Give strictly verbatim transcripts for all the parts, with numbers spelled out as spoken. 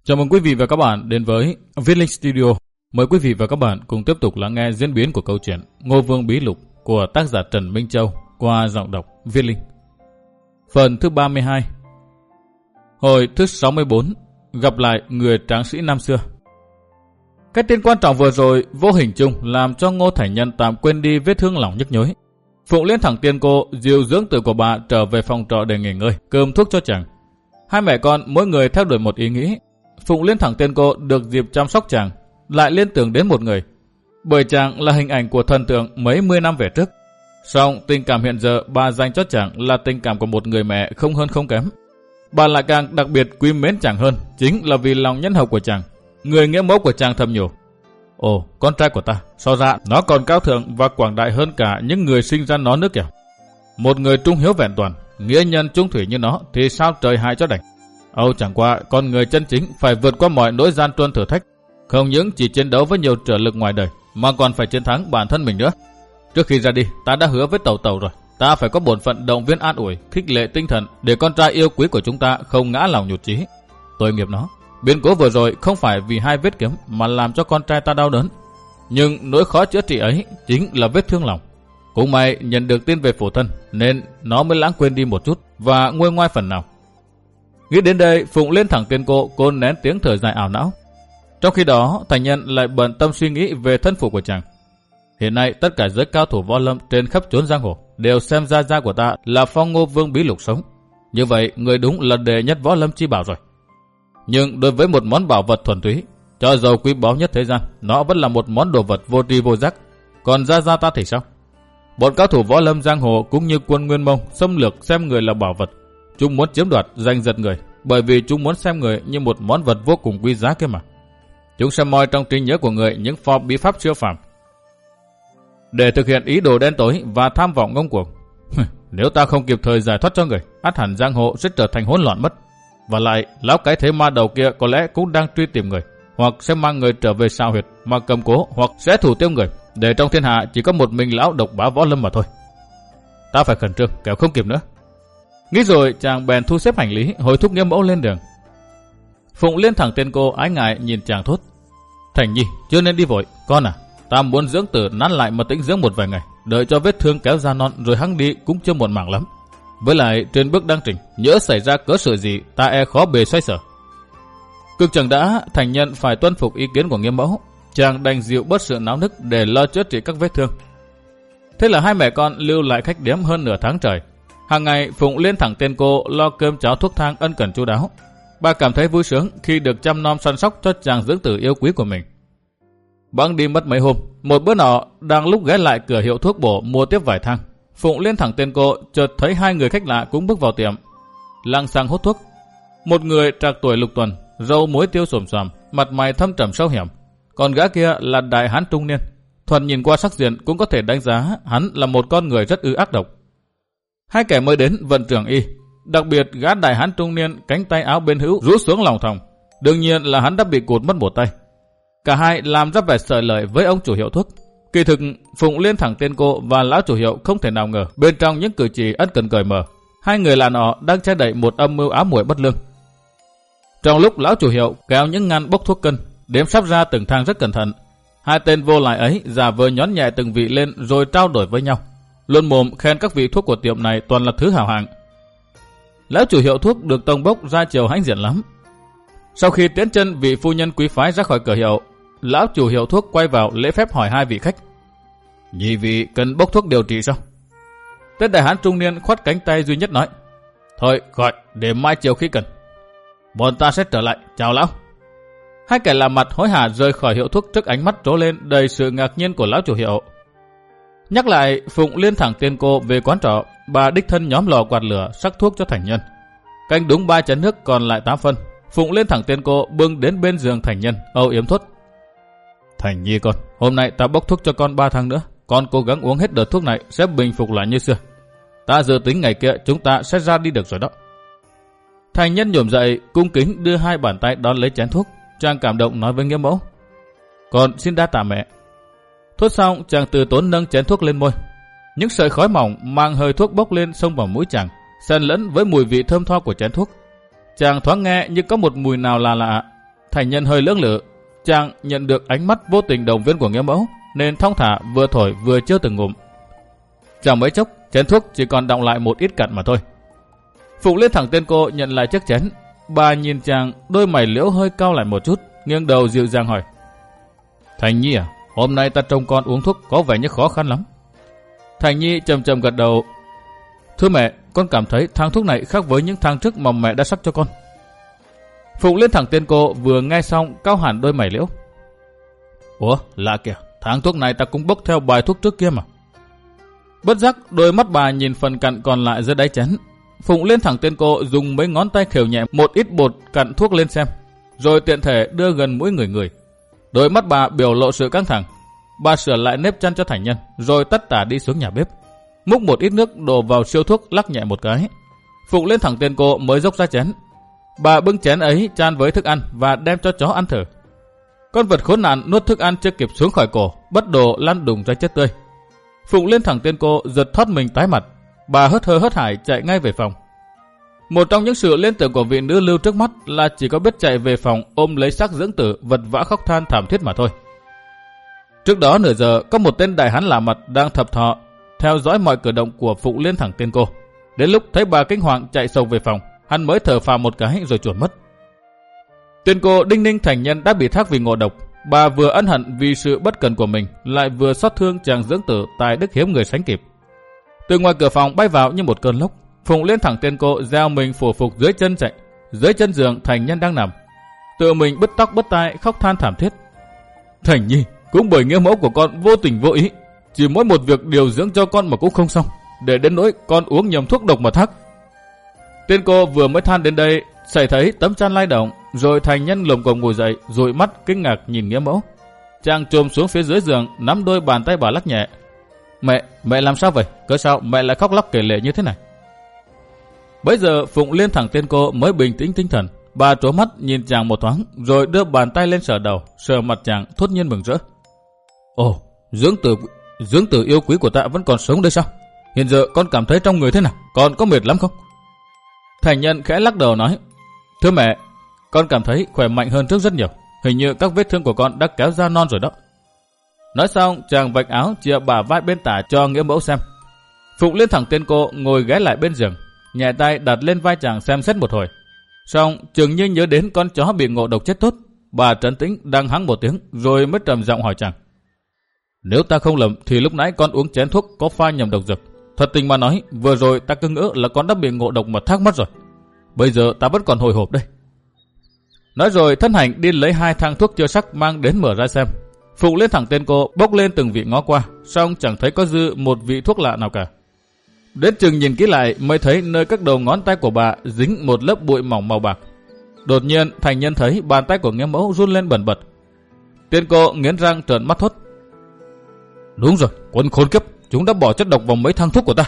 Chào mừng quý vị và các bạn đến với Viết Linh Studio. Mời quý vị và các bạn cùng tiếp tục lắng nghe diễn biến của câu chuyện Ngô Vương Bí Lục của tác giả Trần Minh Châu qua giọng đọc Viết Linh. Phần thứ ba mươi hai. Hồi thứ sáu mươi bốn. Gặp lại người tráng sĩ năm xưa. Cái tin quan trọng vừa rồi vô hình chung làm cho Ngô Thành Nhân tạm quên đi vết thương lòng nhức nhối. Phụng Liên thẳng tiên cô dìu dưỡng tử của bà trở về phòng trọ để nghỉ ngơi, cơm thuốc cho chàng. Hai mẹ con mỗi người theo đuổi một ý nghĩ. Phụng Liên thẳng tiên cô được dịp chăm sóc chàng, lại liên tưởng đến một người, bởi chàng là hình ảnh của thần tượng mấy mươi năm về trước. Song tình cảm hiện giờ bà dành cho chàng là tình cảm của một người mẹ không hơn không kém. Bà lại càng đặc biệt quý mến chàng hơn, chính là vì lòng nhân hậu của chàng. Người nghĩa mẫu của chàng thầm nhủ: ồ, con trai của ta, so ra nó còn cao thượng và quảng đại hơn cả những người sinh ra nó nữa kìa. Một người trung hiếu vẹn toàn, nghĩa nhân trung thủy như nó thì sao trời hại cho đành. Âu chẳng qua con người chân chính phải vượt qua mọi nỗi gian truân thử thách, không những chỉ chiến đấu với nhiều trở lực ngoài đời mà còn phải chiến thắng bản thân mình nữa. Trước khi ra đi, ta đã hứa với Tẩu Tẩu rồi, ta phải có bổn phận động viên an ủi, khích lệ tinh thần để con trai yêu quý của chúng ta không ngã lòng nhụt chí. Tội nghiệp nó, biến cố vừa rồi không phải vì hai vết kiếm mà làm cho con trai ta đau đớn, nhưng nỗi khó chữa trị ấy chính là vết thương lòng. Cũng may nhận được tin về phụ thân nên nó mới lãng quên đi một chút và nguôi ngoai phần nào. Nghĩ đến đây, Phụng Liên thẳng tiên cô cô nén tiếng thở dài ảo não. Trong khi đó, Thành Nhân lại bận tâm suy nghĩ về thân phụ của chàng. Hiện nay tất cả giới cao thủ võ lâm trên khắp chốn giang hồ đều xem gia gia của ta là Phong Ngô Vương Bí Lục sống. Như vậy người đúng là đệ nhất võ lâm chi bảo rồi. Nhưng đối với một món bảo vật thuần túy, cho dầu quý báu nhất thế gian, nó vẫn là một món đồ vật vô tri vô giác. Còn gia gia ta thì sao? Bọn cao thủ võ lâm giang hồ cũng như quân Nguyên Mông xâm lược xem người là bảo vật. Chúng muốn chiếm đoạt giành giật người, bởi vì chúng muốn xem người như một món vật vô cùng quý giá kia mà. Chúng sẽ moi trong trí nhớ của người những pho bí pháp siêu phàm để thực hiện ý đồ đen tối và tham vọng ngông cuồng. Nếu ta không kịp thời giải thoát cho người, ắt hẳn giang hồ sẽ trở thành hỗn loạn mất. Và lại, lão cái thế ma đầu kia có lẽ cũng đang truy tìm người, hoặc sẽ mang người trở về sao huyệt mà cầm cố, hoặc sẽ thủ tiêu người, để trong thiên hạ chỉ có một mình lão độc bá võ lâm mà thôi. Ta phải khẩn trương, kẻo không kịp nữa. Nghĩ rồi, chàng bèn thu xếp hành lý, hối thúc Nghĩa mẫu lên đường. Phụng Liên thẳng tiên cô ái ngại nhìn chàng thốt: Thành Nhi, chưa nên đi vội. Con à, ta muốn dưỡng tử nán lại mà tĩnh dưỡng một vài ngày, đợi cho vết thương kéo ra non rồi hăng đi cũng chưa muộn màng lắm. Với lại trên bước đăng trình, nhỡ xảy ra cớ sự gì, ta e khó bề xoay sở. Cực chẳng đã, Thành Nhân phải tuân phục ý kiến của Nghĩa mẫu. Chàng đành dịu bớt sự náo nức để lo chữa trị các vết thương. Thế là hai mẹ con lưu lại khách điếm hơn nửa tháng trời. Hàng ngày Phụng Liên thẳng tên cô lo cơm cháo thuốc thang ân cần chu đáo. Bà cảm thấy vui sướng khi được chăm nom săn sóc cho chàng dưỡng tử yêu quý của mình. Bẵng đi mất mấy hôm, một bữa nọ đang lúc ghé lại cửa hiệu thuốc bổ mua tiếp vài thang, Phụng Liên thẳng tên cô chợt thấy hai người khách lạ cũng bước vào tiệm, lăng xăng hút thuốc. Một người trạc tuổi lục tuần, râu muối tiêu xồm xoàm, mặt mày thâm trầm sâu hiểm. Còn gã kia là đại hán trung niên, thuần nhìn qua sắc diện cũng có thể đánh giá hắn là một con người rất ư ác độc. Hai kẻ mới đến vận trưởng y, đặc biệt gã đại hán trung niên cánh tay áo bên hữu rũ xuống lòng thòng, đương nhiên là hắn đã bị cụt mất một tay. Cả hai làm ra vẻ sợi lợi với ông chủ hiệu thuốc. Kỳ thực Phụng Liên thẳng tên cô và lão chủ hiệu không thể nào ngờ bên trong những cử chỉ ân cần cởi mở, hai người lạ nọ đang che đậy một âm mưu ám muội bất lương. Trong lúc lão chủ hiệu kéo những ngăn bốc thuốc cân, đếm sắp ra từng thang rất cẩn thận, hai tên vô lại ấy giả vờ nhón nhẹ từng vị lên rồi trao đổi với nhau, luôn mồm khen các vị thuốc của tiệm này toàn là thứ hảo hạng. Lão chủ hiệu thuốc được tông bốc ra chiều hãnh diện lắm. Sau khi tiến chân vị phu nhân quý phái ra khỏi cửa hiệu, lão chủ hiệu thuốc quay vào lễ phép hỏi hai vị khách: Nhị vị cần bốc thuốc điều trị sao? Tên đại hán trung niên khoát cánh tay duy nhất nói: Thôi gọi, để mai chiều khi cần. Bọn ta sẽ trở lại, chào lão. Hai kẻ làm mặt hối hả rời khỏi hiệu thuốc trước ánh mắt trố lên đầy sự ngạc nhiên của lão chủ hiệu. Nhắc lại, Phụng Liên thẳng tiên cô về quán trọ, bà đích thân nhóm lò quạt lửa sắc thuốc cho Thành Nhân. Canh đúng ba chén nước còn lại tám phân, Phụng Liên thẳng tiên cô bưng đến bên giường Thành Nhân, âu yếm thốt: Thành Nhi con, hôm nay ta bốc thuốc cho con ba tháng nữa, con cố gắng uống hết đợt thuốc này sẽ bình phục lại như xưa. Ta dự tính ngày kia chúng ta sẽ ra đi được rồi đó. Thành Nhân nhổm dậy, cung kính đưa hai bàn tay đón lấy chén thuốc. Chàng cảm động nói với Nghĩa mẫu: Con xin đa tạ mẹ. Thốt xong, chàng từ tốn nâng chén thuốc lên môi. Những sợi khói mỏng mang hơi thuốc bốc lên xông vào mũi chàng, xen lẫn với mùi vị thơm tho của chén thuốc. Chàng thoáng nghe như có một mùi nào lạ lạ. Thành nhân hơi lưỡng lự, chàng nhận được ánh mắt vô tình động viên của Nghĩa mẫu, nên thong thả vừa thổi vừa chưa từng ngụm. Chẳng mấy chốc, chén thuốc chỉ còn đọng lại một ít cặn mà thôi. Phụng Liên thẳng tên cô nhận lại chiếc chén. Bà nhìn chàng, đôi mày liễu hơi cau lại một chút, nghiêng đầu dịu dàng hỏi: Thành Nhi à, hôm nay ta trông con uống thuốc có vẻ như khó khăn lắm. Thành Nhi trầm trầm gật đầu: Thưa mẹ, con cảm thấy thang thuốc này khác với những thang trước mà mẹ đã sắc cho con. Phụng Liên thẳng tên cô vừa nghe xong cau hẳn đôi mày liễu. Ủa, lạ kìa, thang thuốc này ta cũng bốc theo bài thuốc trước kia mà. Bất giác đôi mắt bà nhìn phần cặn còn lại dưới đáy chén. Phụng Liên thẳng tên cô dùng mấy ngón tay khều nhẹ một ít bột cặn thuốc lên xem, rồi tiện thể đưa gần mũi người người. Đôi mắt bà biểu lộ sự căng thẳng. Bà sửa lại nếp chăn cho Thành Nhân, rồi tất tả đi xuống nhà bếp, múc một ít nước đổ vào siêu thuốc lắc nhẹ một cái. Phụng Liên thẳng tên cô mới dốc ra chén. Bà bưng chén ấy chan với thức ăn và đem cho chó ăn thử. Con vật khốn nạn nuốt thức ăn chưa kịp xuống khỏi cổ, bất đồ lăn đùng ra chết tươi. Phụng Liên thẳng tên cô giật thoát mình tái mặt. Bà hớt hơ hớt hải chạy ngay về phòng. Một trong những sự liên tưởng của vị nữ lưu trước mắt là chỉ có biết chạy về phòng ôm lấy xác dưỡng tử vật vã khóc than thảm thiết mà thôi. Trước đó nửa giờ có một tên đại hán lạ mặt đang thập thọ theo dõi mọi cử động của Phụng Liên thẳng tên cô. Đến lúc thấy bà kinh hoàng chạy sộc về phòng, hắn mới thở phào một cái rồi chuồn mất. Tên cô đinh ninh Thành Nhân đã bị thác vì ngộ độc. Bà vừa ân hận vì sự bất cẩn của mình, lại vừa xót thương chàng dưỡng tử tài đức hiếm người sánh kịp. Từ ngoài cửa phòng bay vào như một cơn lốc. Phụng Liên thẳng tên cô gieo mình phủ phục dưới chân chạy. Dưới chân giường Thành Nhân đang nằm, tự mình bứt tóc bứt tai khóc than thảm thiết. Thành Nhi, cũng bởi nghĩa mẫu của con vô tình vô ý, chỉ mỗi một việc điều dưỡng cho con mà cũng không xong, để đến nỗi con uống nhầm thuốc độc mà thác. Tên cô vừa mới than đến đây, xảy thấy tấm chăn lay động, rồi Thành Nhân lồm cồm ngồi dậy, dụi mắt kinh ngạc nhìn nghĩa mẫu. Chàng chồm xuống phía dưới giường, nắm đôi bàn tay bà lắc nhẹ. Mẹ, mẹ làm sao vậy? Cớ sao mẹ lại khóc lóc kể lể như thế này? Bấy giờ Phụng Liên thẳng tên cô mới bình tĩnh tinh thần. Bà trố mắt nhìn chàng một thoáng, rồi đưa bàn tay lên sờ đầu, sờ mặt chàng, thốt nhiên mừng rỡ. Ồ, dưỡng tử, dưỡng tử yêu quý của ta vẫn còn sống đây sao? Hiện giờ con cảm thấy trong người thế nào? Con có mệt lắm không? Thành Nhân khẽ lắc đầu nói: Thưa mẹ, con cảm thấy khỏe mạnh hơn trước rất nhiều. Hình như các vết thương của con đã kéo ra non rồi đó. Nói xong, chàng vạch áo chìa bả vai bên tả cho nghĩa mẫu xem. Phụng Liên thẳng tên cô ngồi ghé lại bên giường, nhẹ tay đặt lên vai chàng xem xét một hồi. Xong chừng như nhớ đến con chó bị ngộ độc chết tốt, bà trấn tĩnh đang hắng một tiếng, rồi mới trầm giọng hỏi chàng: Nếu ta không lầm thì lúc nãy con uống chén thuốc có pha nhầm độc dược. Thật tình mà nói, vừa rồi ta cứ ngỡ là con đã bị ngộ độc mà thắc mất rồi. Bây giờ ta vẫn còn hồi hộp đây. Nói rồi thân hành đi lấy hai thang thuốc chưa sắc mang đến mở ra xem. Phụng Liên thẳng tên cô bốc lên từng vị ngó qua, xong chẳng thấy có dư một vị thuốc lạ nào cả. Đến chừng nhìn kỹ lại mới thấy nơi các đầu ngón tay của bà dính một lớp bụi mỏng màu bạc. Đột nhiên Thành Nhân thấy bàn tay của nghĩa mẫu run lên bần bật. Tên cô nghiến răng trợn mắt thốt: Đúng rồi, quân khốn kiếp, chúng đã bỏ chất độc vào mấy thang thuốc của ta.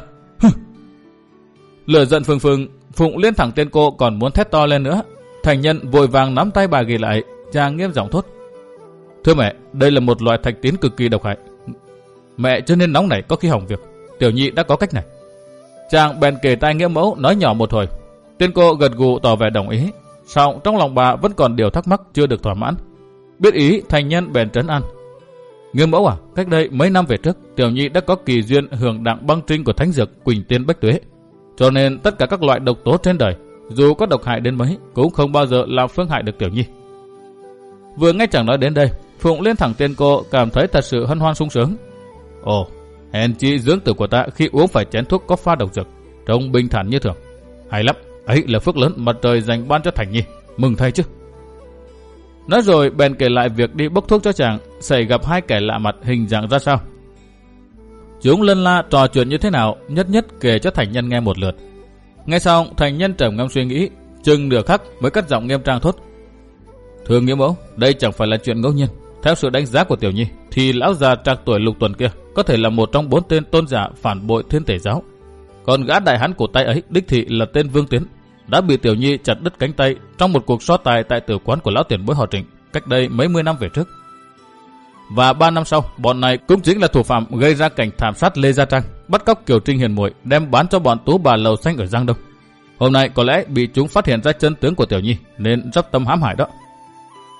Lửa giận phừng phừng, Phụng Liên thẳng tên cô còn muốn thét to lên nữa. Thành Nhân vội vàng nắm tay bà ghi lại, chàng nghiêm giọng thốt: Thưa mẹ, đây là một loại thạch tín cực kỳ độc hại. Mẹ chưa nên nóng nảy có khi hỏng việc. Tiểu Nhi đã có cách này. Chàng bèn kề tai nghĩa mẫu nói nhỏ một hồi. Tên cô gật gù tỏ vẻ đồng ý. Song trong lòng bà vẫn còn điều thắc mắc chưa được thỏa mãn. Biết ý, Thành Nhân bèn trấn an: Nghĩa mẫu à, cách đây mấy năm về trước, Tiểu Nhi đã có kỳ duyên hưởng đặng băng trinh của thánh dược Quỳnh Tiên Bách Tuế. Cho nên tất cả các loại độc tố trên đời, dù có độc hại đến mấy, cũng không bao giờ làm phương hại được Tiểu Nhi. Vừa nghe chàng nói đến đây, Phụng Liên thẳng tên cô cảm thấy thật sự hân hoan sung sướng. Ồ, hèn chi dưỡng tử của ta khi uống phải chén thuốc có pha độc dược, trông bình thản như thường. Hay lắm, ấy là phước lớn mà trời dành ban cho Thành Nhi, mừng thay chứ. Nói rồi bèn kể lại việc đi bốc thuốc cho chàng, xảy gặp hai kẻ lạ mặt hình dạng ra sao. Chúng lân la trò chuyện như thế nào, nhất nhất kể cho Thành Nhân nghe một lượt. Nghe xong, Thành Nhân trầm ngâm suy nghĩ, chừng nửa khắc mới cất giọng nghiêm trang thốt: Thưa nghĩa mẫu, đây chẳng phải là chuyện ngẫu nhiên. Theo sự đánh giá của Tiểu Nhi, thì lão già trạc tuổi Lục Tuần kia có thể là một trong bốn tên tôn giả phản bội Thiên Tể giáo. Còn gã đại hán của tay ấy đích thị là tên Vương Tiến, đã bị Tiểu Nhi chặt đứt cánh tay trong một cuộc so tài tại tử quán của lão tiền bối họ Trịnh cách đây mấy mươi năm về trước. Và ba năm sau, bọn này cũng chính là thủ phạm gây ra cảnh thảm sát Lê Gia Trang, bắt cóc Kiều Trinh Hiền Muội đem bán cho bọn Tú Bà Lầu Xanh ở Giang Đông. Hôm nay có lẽ bị chúng phát hiện ra chân tướng của Tiểu Nhi nên dốc tâm hãm hại đó.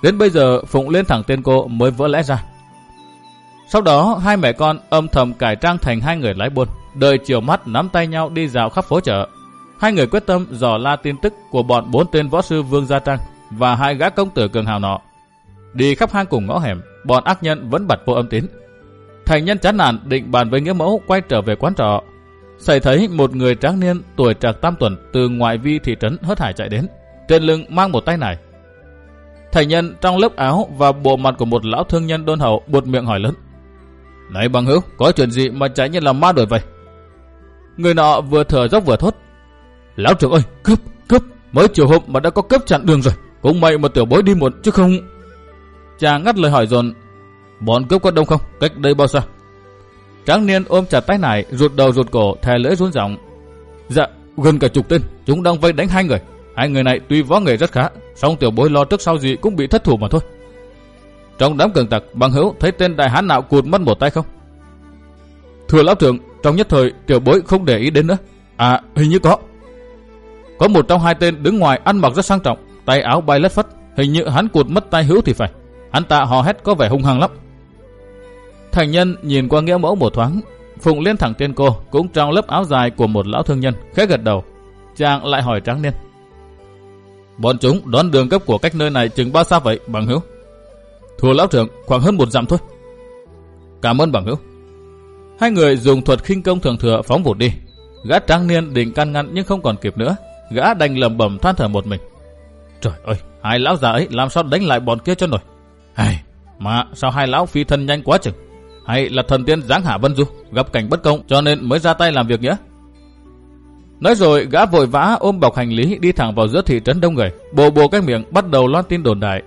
Đến bây giờ Phụng Liên thẳng tên cô mới vỡ lẽ ra. Sau đó hai mẹ con âm thầm cải trang thành hai người lái buôn, đợi chiều mắt nắm tay nhau đi dạo khắp phố chợ. Hai người quyết tâm dò la tin tức của bọn bốn tên võ sư Vương Gia Trang và hai gã công tử cường hào nọ. Đi khắp hang cùng ngõ hẻm, bọn ác nhân vẫn bật vô âm tín. Thành Nhân chán nản định bàn với nghĩa mẫu quay trở về quán trọ. Xảy thấy một người tráng niên tuổi trạc tam tuần từ ngoại vi thị trấn hớt hải chạy đến, trên lưng mang một tay nải. Thành Nhân trong lớp áo và bộ mặt của một lão thương nhân đôn hậu buột miệng hỏi lớn: "Này bằng hữu, có chuyện gì mà chạy như là ma đuổi vậy?" Người nọ vừa thở dốc vừa thốt: "Lão trưởng ơi, cướp, cướp, mới chiều hôm mà đã có cướp chặn đường rồi, cũng may mà tiểu bối đi muộn chứ không." Chàng ngắt lời hỏi dồn: "Bọn cướp có đông không? Cách đây bao xa?" Tráng niên ôm chặt tay nải, rụt đầu rụt cổ, thè lưỡi run giọng: "Dạ, gần cả chục tên, chúng đang vây đánh hai người. Hai người này tuy võ nghệ rất khá, song tiểu bối lo trước sau gì cũng bị thất thủ mà thôi." "Trong đám cường tặc, bằng hữu thấy tên đại hán nào cụt mất một tay không?" "Thưa lão trưởng, trong nhất thời tiểu bối không để ý đến nữa." "À, hình như có. Có một trong hai tên đứng ngoài ăn mặc rất sang trọng, tay áo bay lất phất, hình như hắn cụt mất tay hữu thì phải. Hắn ta hò hét có vẻ hung hăng lắm." Thành Nhân nhìn qua nghĩa mẫu một thoáng, Phụng Liên thẳng tên cô cũng trong lớp áo dài của một lão thương nhân, khẽ gật đầu. Chàng lại hỏi tráng niên: "Bọn chúng đón đường cấp của cách nơi này chừng bao xa vậy bằng hữu?" "Thưa lão trưởng, khoảng hơn một dặm thôi." "Cảm ơn bằng hữu." Hai người dùng thuật khinh công thường thừa phóng vụt đi. Gã tráng niên định can ngăn nhưng không còn kịp nữa, gã đành lẩm bẩm than thở một mình: "Trời ơi, hai lão già ấy làm sao đánh lại bọn kia cho nổi. Hay, mà sao hai lão phi thân nhanh quá chừng? Hay là thần tiên giáng hạ vân du, gặp cảnh bất công cho nên mới ra tay làm việc nhé?" Nói rồi gã vội vã ôm bọc hành lý đi thẳng vào giữa thị trấn đông người, bồ bồ cái miệng bắt đầu loan tin đồn đại.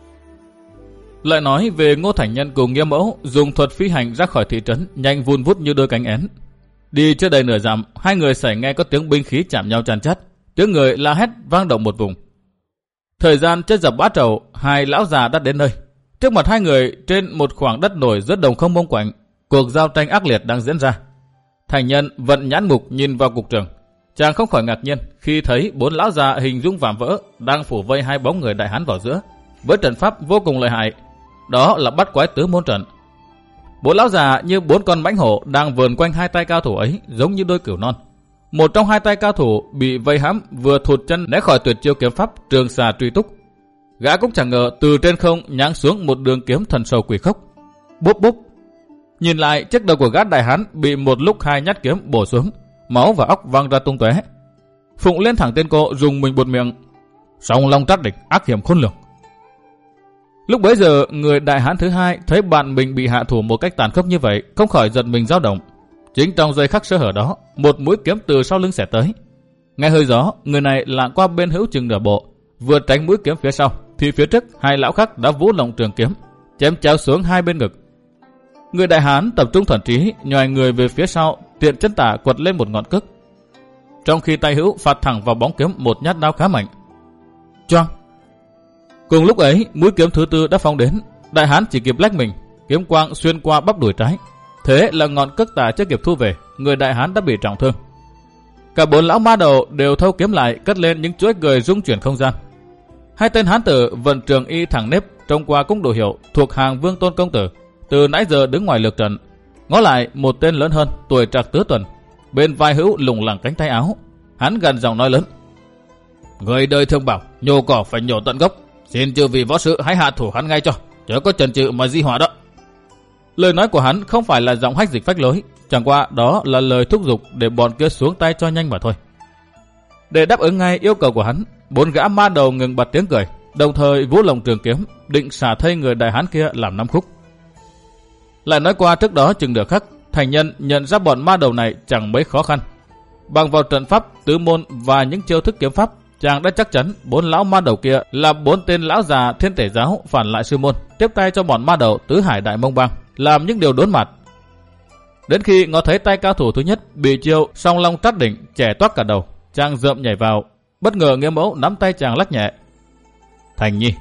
Lại nói về Ngô Thành Nhân cùng nghĩa mẫu dùng thuật phi hành ra khỏi thị trấn nhanh vun vút như đôi cánh én. Đi chưa đầy nửa dặm, hai người sảy nghe có tiếng binh khí chạm nhau chan chát, tiếng người la hét vang động một vùng. Thời gian chết dập bã trầu, hai lão già đã đến nơi. Trước mặt hai người trên một khoảng đất nổi giữa đồng không mông quạnh, cuộc giao tranh ác liệt đang diễn ra. Thành Nhân vận nhãn mục nhìn vào cục trường, chàng không khỏi ngạc nhiên khi thấy bốn lão già hình dung vạm vỡ đang phủ vây hai bóng người đại hán vào giữa, với trận pháp vô cùng lợi hại. Đó là bắt quái tứ môn trận. Bốn lão già như bốn con mãnh hổ đang vờn quanh hai tay cao thủ ấy, giống như đôi cừu non. Một trong hai tay cao thủ bị vây hãm vừa thụt chân né khỏi tuyệt chiêu kiếm pháp trường xà truy túc. Gã cũng chẳng ngờ từ trên không nháng xuống một đường kiếm thần sầu quỷ khốc. Bốp bốp. Nhìn lại, chiếc đầu của gã đại hán bị một lúc hai nhát kiếm bổ xuống, máu và óc văng ra tung tóe. Phụng Liên thẳng tên cô dùng mình buột miệng: "Song long trát địch, ác hiểm khôn lường." Lúc bấy giờ, người đại hán thứ hai thấy bạn mình bị hạ thủ một cách tàn khốc như vậy, không khỏi giật mình dao động. Chính trong giây khắc sơ hở đó, một mũi kiếm từ sau lưng xẻ tới. Nghe hơi gió, người này lạng qua bên hữu chừng nửa bộ, vừa tránh mũi kiếm phía sau, thì phía trước hai lão khác đã vũ lộng trường kiếm, chém chéo xuống hai bên ngực. Người đại hán tập trung thần trí, nhòi người về phía sau, tiện chân tả quật lên một ngọn cước, trong khi tay hữu phạt thẳng vào bóng kiếm một nhát đao khá mạnh. Choang! Cùng lúc ấy, mũi kiếm thứ tư đã phóng đến. Đại hán chỉ kịp lách mình, kiếm quang xuyên qua bắp đùi trái. Thế là ngọn cước tả chưa kịp thu về, người đại hán đã bị trọng thương. Cả bốn lão ma đầu đều thâu kiếm lại, cất lên những chuỗi cười rung chuyển không gian. Hai tên hán tử vận trường y thẳng nếp, trông qua cũng đủ hiểu thuộc hàng Vương Tôn công tử, từ nãy giờ đứng ngoài lược trận. Ngó lại, một tên lớn hơn, tuổi trạc tứ tuần, bên vai hữu lủng lẳng cánh tay áo. Hắn gần giọng nói lớn: "Người đời thường bảo nhổ cỏ phải nhổ tận gốc, xin chư vị võ sư hãy hạ thủ hắn ngay cho, chớ có chần chừ mà di hỏa đó." Lời nói của hắn không phải là giọng hách dịch phách lối, chẳng qua đó là lời thúc giục để bọn kia xuống tay cho nhanh mà thôi. Để đáp ứng ngay yêu cầu của hắn, bốn gã ma đầu ngừng bật tiếng cười, đồng thời vũ lồng trường kiếm định xả thây người đại hán kia làm năm khúc. Lại nói qua trước đó chừng nửa khắc, Thành Nhân nhận ra bọn ma đầu này chẳng mấy khó khăn. Bằng vào trận pháp tứ môn và những chiêu thức kiếm pháp, chàng đã chắc chắn bốn lão ma đầu kia là bốn tên lão già Thiên Tể giáo phản lại sư môn, tiếp tay cho bọn ma đầu tứ hải đại mông bang làm những điều đốn mặt. Đến khi ngó thấy tay cao thủ thứ nhất bị chiêu song long trát đỉnh chẻ toác cả đầu, chàng rợm nhảy vào, bất ngờ nghĩa mẫu nắm tay chàng lắc nhẹ: "Thành Nhi,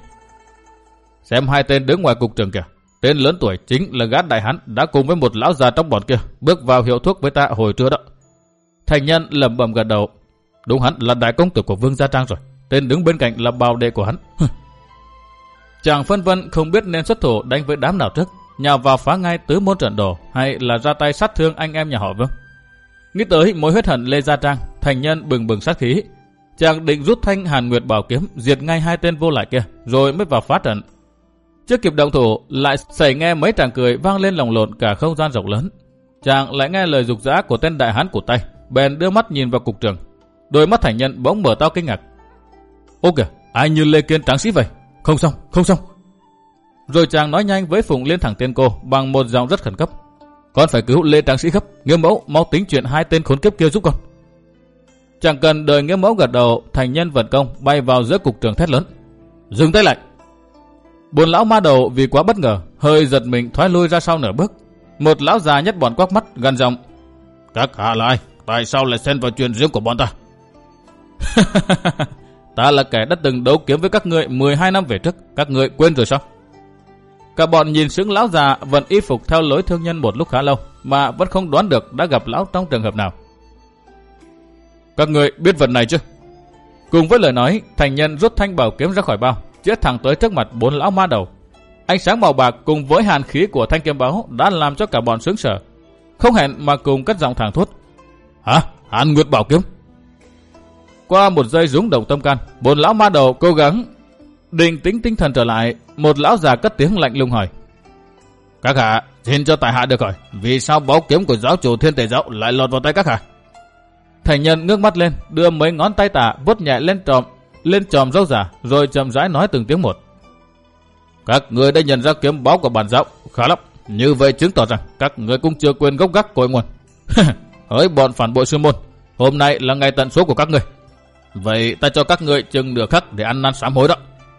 xem hai tên đứng ngoài cục trường kìa, tên lớn tuổi chính là gã đại hán đã cùng với một lão già trong bọn kia bước vào hiệu thuốc với ta hồi trưa đó." Thành Nhân lẩm bẩm gật đầu: "Đúng, hắn là đại công tử của Vương Gia Trang rồi, tên đứng bên cạnh là bào đệ của hắn." Chàng phân vân không biết nên xuất thủ đánh với đám nào trước, nhào vào phá ngay tứ môn trận đồ hay là ra tay sát thương anh em nhà họ Vương. Nghĩ tới mối huyết hận Lê Gia Trang, Thành Nhân bừng bừng sát khí. Chàng định rút thanh Hàn Nguyệt Bảo kiếm diệt ngay hai tên vô lại kia, rồi mới vào phá trận. Chưa kịp động thủ, lại xảy nghe mấy tràng cười vang lên lồng lộn cả không gian rộng lớn. Chàng lại nghe lời dục dã của tên đại hán cụt tay, bèn đưa mắt nhìn vào cục trường. Đôi mắt Thành Nhân bỗng mở to kinh ngạc. Ô kìa, ai như Lê Kiên tráng sĩ vậy? Không xong, không xong. Rồi chàng nói nhanh với Phụng Liên Thẳng Tiên Cô bằng một giọng rất khẩn cấp. Con phải cứu Lê tráng sĩ gấp, Nghiêm Mẫu mau tính chuyện hai tên khốn kiếp kia giúp con. Chẳng cần đợi Nghiêm Mẫu gật đầu, Thành Nhân vận công bay vào giữa cục trường thét lớn. Dừng tay lại. Bốn lão ma đầu vì quá bất ngờ, hơi giật mình thoái lui ra sau nửa bước. Một lão già nhất bọn quắc mắt gằn giọng. Các hạ là ai? Tại sao lại xen vào chuyện riêng của bọn ta? Ta là kẻ đã từng đấu kiếm với các ngươi mười hai năm về trước, các ngươi quên rồi sao? Cả bọn nhìn sững lão già vẫn y phục theo lối thương nhân một lúc khá lâu, mà vẫn không đoán được đã gặp lão trong trường hợp nào. Các ngươi biết vật này chứ? Cùng với lời nói, Thành Nhân rút thanh bảo kiếm ra khỏi bao, chĩa thẳng tới trước mặt bốn lão ma đầu. Ánh sáng màu bạc cùng với hàn khí của thanh kiếm báo đã làm cho cả bọn sững sờ, không hẹn mà cùng cất giọng thẳng thốt. Hả? Hàn Nguyệt Bảo kiếm? Qua một giây rúng động tâm can, bốn lão ma đầu cố gắng định tĩnh tinh thần trở lại. Một lão già cất tiếng lạnh lùng hỏi. Các hạ, xin cho tại hạ được hỏi, vì sao báu kiếm của giáo chủ Thiên Tề Giáo lại lọt vào tay các hạ? Thành Nhân ngước mắt lên, đưa mấy ngón tay tả vuốt nhẹ lên tròm lên tròm râu giả, rồi chậm rãi nói từng tiếng một. Các người đã nhận ra kiếm báu của bản giáo, khá lắm. Như vậy chứng tỏ rằng các người cũng chưa quên gốc gác cội nguồn. Hỡi bọn phản bội sư môn, hôm nay là ngày tận số của các người. Vậy ta cho các ngươi chừng nửa khắc để ăn năn sám hối đó.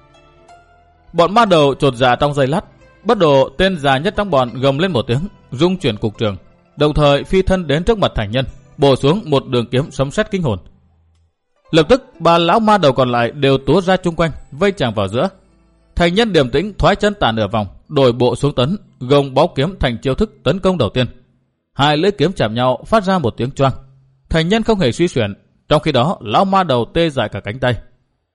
Bọn ma đầu chột dạ trong giây lát. Bất độ tên già nhất trong bọn gầm lên một tiếng, rung chuyển cục trường, đồng thời phi thân đến trước mặt Thành Nhân, bổ xuống một đường kiếm sấm sét kinh hồn. Lập tức ba lão ma đầu còn lại đều túa ra chung quanh, vây chàng vào giữa. Thành Nhân điềm tĩnh thoái chân tả nửa vòng, đổi bộ xuống tấn, gồng báu kiếm thành chiêu thức tấn công đầu tiên. Hai lưỡi kiếm chạm nhau phát ra một tiếng choang. Thành Nhân không hề suy chuyển, trong khi đó lão ma đầu tê dại cả cánh tay.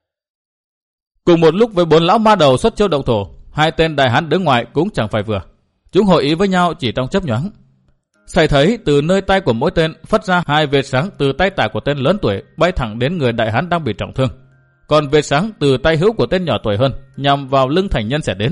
Cùng một lúc với bốn lão ma đầu xuất chiêu động thổ, hai tên đại hán đứng ngoài cũng chẳng phải vừa. Chúng hội ý với nhau chỉ trong chớp nhoáng. Xảy thấy từ nơi tay của mỗi tên phát ra hai vệt sáng từ tay tả của tên lớn tuổi bay thẳng đến người đại hán đang bị trọng thương, còn vệt sáng từ tay hữu của tên nhỏ tuổi hơn nhằm vào lưng Thành Nhân sẽ đến.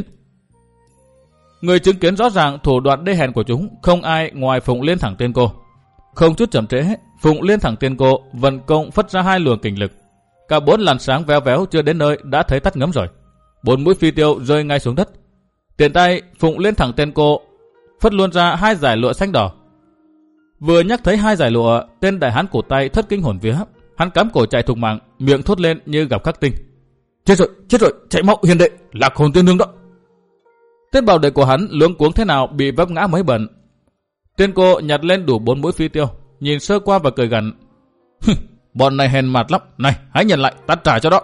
Người chứng kiến rõ ràng thủ đoạn đê hèn của chúng không ai ngoài Phụng Liên Thẳng Tiên Cô. Không chút chậm trễ, Phụng Liên Thẳng Tiên Cô vận công phất ra hai luồng kình lực. Cả bốn làn sáng véo véo chưa đến nơi đã thấy tắt ngấm rồi. Bốn mũi phi tiêu rơi ngay xuống đất. Tiền tay Phụng Liên Thẳng Tiên Cô phất luôn ra hai dải lụa xanh đỏ. Vừa nhắc thấy hai dải lụa, tên đại hán cổ tay thất kinh hồn vía. Hắn cắm cổ chạy thục mạng, miệng thốt lên như gặp khắc tinh. Chết rồi, chết rồi, chạy mau hiền đệ, lạc hồn tiên nương đó. Tên bảo đệ của hắn luống cuống thế nào bị vấp ngã mấy bận. Tiên cô nhặt lên đủ bốn mũi phi tiêu, nhìn sơ qua và cười gằn. Bọn này hèn mặt lắm, này hãy nhận lại, ta trả cho đó.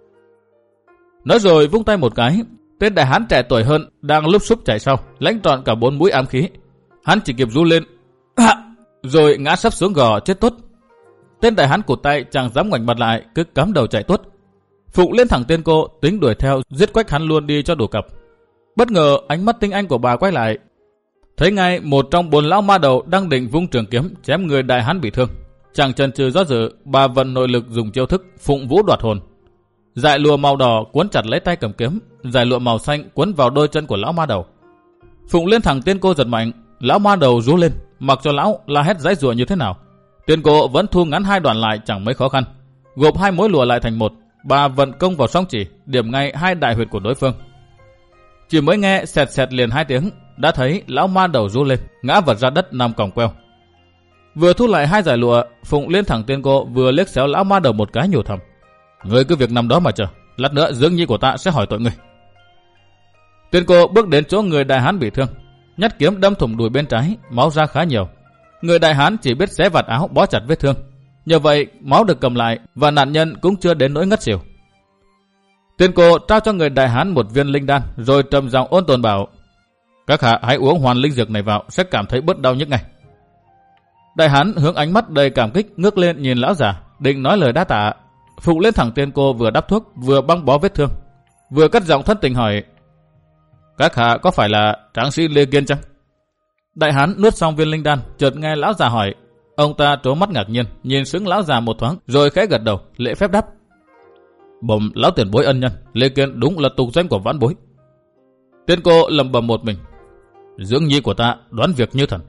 Nói rồi vung tay một cái, tên đại hán trẻ tuổi hơn đang lúp xúp chạy sau, lãnh trọn cả bốn mũi ám khí. Hắn chỉ kịp rú lên, à! Rồi ngã sấp xuống gò chết tốt. Tên đại hán cụt tay chẳng dám ngoảnh mặt lại, cứ cắm đầu chạy tuốt. Phụng Liên Thẳng Tiên Cô tính đuổi theo giết quách hắn luôn đi cho đủ cặp. Bất ngờ ánh mắt tinh anh của bà quay lại, thấy ngay một trong bốn lão ma đầu đang định vung trường kiếm chém người đại hán bị thương. Chẳng chần chừ do dự, bà vận nội lực dùng chiêu thức Phụng Vũ Đoạt Hồn. Dải lụa màu đỏ cuốn chặt lấy tay cầm kiếm, dải lụa màu xanh cuốn vào đôi chân của lão ma đầu. Phụng Liên Thẳng Tiên Cô giật mạnh, lão ma đầu rú lên, mặc cho lão la hét giãy giụa như thế nào, Tiên Cô vẫn thu ngắn hai đoạn lại chẳng mấy khó khăn. Gộp hai mối lụa lại thành một, bà vận công vào song chỉ, điểm ngay hai đại huyệt của đối phương. Chỉ mới nghe sẹt sẹt liền hai tiếng, đã thấy lão ma đầu rú lên, ngã vật ra đất nằm còng queo. Vừa thu lại hai dải lụa, Phụng Liên Thẳng Tiên Cô vừa liếc xéo lão ma đầu một cái nhủ thầm: người cứ việc nằm đó mà chờ, lát nữa dưỡng nhi của ta sẽ hỏi tội người. Tiên Cô bước đến chỗ người đại hán bị thương, nhát kiếm đâm thủng đùi bên trái, máu ra khá nhiều. Người đại hán chỉ biết xé vạt áo bó chặt vết thương, nhờ vậy máu được cầm lại và nạn nhân cũng chưa đến nỗi ngất xỉu. Tiên Cô trao cho người đại hán một viên linh đan, rồi trầm giọng ôn tồn bảo: các hạ hãy uống hoàn linh dược này vào, sẽ cảm thấy bớt đau nhức ngay. Đại hán hướng ánh mắt đầy cảm kích ngước lên nhìn lão già, định nói lời đa tạ. Phụng Liên Thẳng Tiên Cô vừa đắp thuốc vừa băng bó vết thương, vừa cất giọng thân tình hỏi: các hạ có phải là tráng sĩ Lê Kiên chăng? Đại hán nuốt xong viên linh đan, chợt nghe lão già hỏi. Ông ta trố mắt ngạc nhiên, nhìn sững lão già một thoáng, rồi khẽ gật đầu, lễ phép đáp. Bẩm lão tiền bối ân nhân, Lê Kiên đúng là tục danh của vãn bối. Tiên cô lẩm bẩm một mình. Dưỡng nhi của ta đoán việc như thần.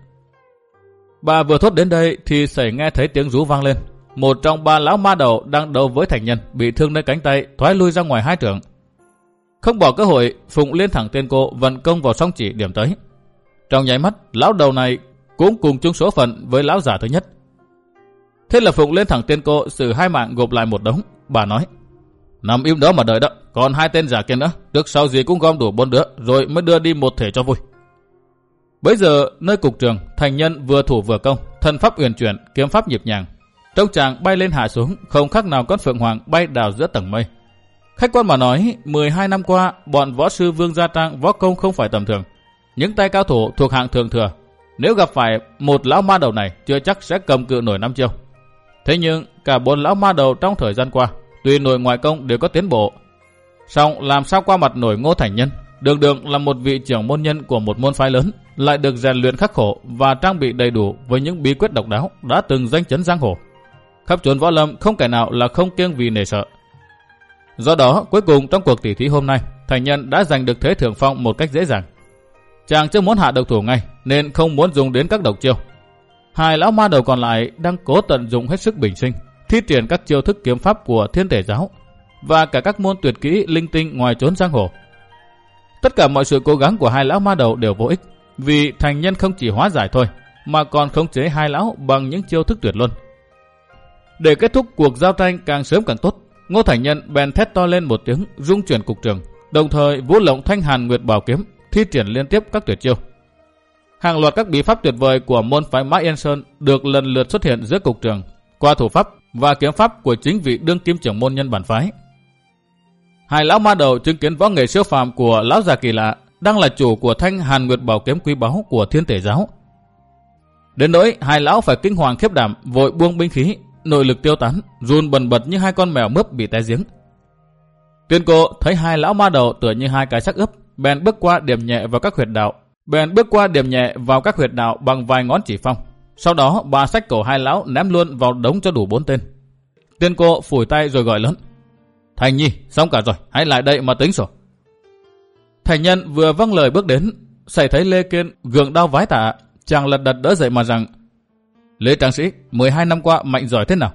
Bà vừa thốt đến đây thì sẩy nghe thấy tiếng rú vang lên. Một trong ba lão ma đầu đang đấu với thành nhân bị thương nơi cánh tay, thoái lui ra ngoài hai trượng. Không bỏ cơ hội, Phụng Liên thẳng tiên cô vận công vào song chỉ điểm tới. Trong nháy mắt, lão đầu này cũng cùng chung số phận với lão già thứ nhất. Thế là Phụng Liên thẳng tiên cô xử hai mạng gộp lại một đống. Bà nói, nằm im đó mà đợi đó, còn hai tên giả kia nữa, trước sau gì cũng gom đủ bốn đứa rồi mới đưa đi một thể cho vui. Bấy giờ nơi cục trường, thành nhân vừa thủ vừa công, thân pháp uyển chuyển, kiếm pháp nhịp nhàng. Trông chàng bay lên hạ xuống, không khác nào con phượng hoàng bay đào giữa tầng mây. Khách quan mà nói, mười hai năm qua, bọn võ sư Vương Gia Trang võ công không phải tầm thường. Những tay cao thủ thuộc hạng thường thừa, nếu gặp phải một lão ma đầu này, chưa chắc sẽ cầm cự nổi năm chiêu. Thế nhưng cả bốn lão ma đầu trong thời gian qua, tuy nội ngoại công đều có tiến bộ, song làm sao qua mặt nổi Ngô Thành Nhân, đường đường là một vị trưởng môn nhân của một môn phái lớn, lại được rèn luyện khắc khổ và trang bị đầy đủ với những bí quyết độc đáo đã từng danh chấn giang hồ. Khắp chốn võ lâm không kẻ nào là không kiêng vì nể sợ. Do đó, cuối cùng trong cuộc tỷ thí hôm nay, Thành Nhân đã giành được thế thượng phong một cách dễ dàng. Chàng chưa muốn hạ độc thủ ngay nên không muốn dùng đến các độc chiêu. Hai lão ma đầu còn lại đang cố tận dụng hết sức bình sinh, thi triển các chiêu thức kiếm pháp của Thiên Thể giáo và cả các môn tuyệt kỹ linh tinh ngoài trốn giang hồ. Tất cả mọi sự cố gắng của hai lão ma đầu đều vô ích, vì Thành Nhân không chỉ hóa giải thôi mà còn khống chế hai lão bằng những chiêu thức tuyệt luân. Để kết thúc cuộc giao tranh càng sớm càng tốt, Ngô Thành Nhân bèn thét to lên một tiếng, rung chuyển cục trường, đồng thời vũ lộng Thanh Hàn Nguyệt Bảo kiếm, thi triển liên tiếp các tuyệt chiêu. Hàng loạt các bí pháp tuyệt vời của môn phái Mã Yên Sơn được lần lượt xuất hiện giữa cục trường, qua thủ pháp và kiếm pháp của chính vị đương kim trưởng môn nhân bản phái. Hai lão ma đầu chứng kiến võ nghệ siêu phàm của lão già kỳ lạ, đang là chủ của Thanh Hàn Nguyệt Bảo kiếm quý báu của Thiên Thể giáo. Đến nỗi hai lão phải kinh hoàng khiếp đảm, vội buông binh khí, nội lực tiêu tán, run bần bật như hai con mèo mướp bị té giếng. Tiên cô thấy hai lão ma đầu tựa như hai cái xác ướp, bèn bước qua điểm nhẹ vào các huyệt đạo, bèn bước qua điểm nhẹ vào các huyệt đạo bằng vài ngón chỉ phong. Sau đó bà xách cổ hai lão ném luôn vào đống cho đủ bốn tên. Tiên cô phủi tay rồi gọi lớn, Thành Nhi, xong cả rồi, hãy lại đây mà tính sổ. Thành Nhân vừa vâng lời bước đến, xảy thấy Lê Kiên gượng đau vái tạ, chàng lật đật đỡ dậy mà rằng, Lê Tráng Sĩ, mười hai năm qua mạnh giỏi thế nào?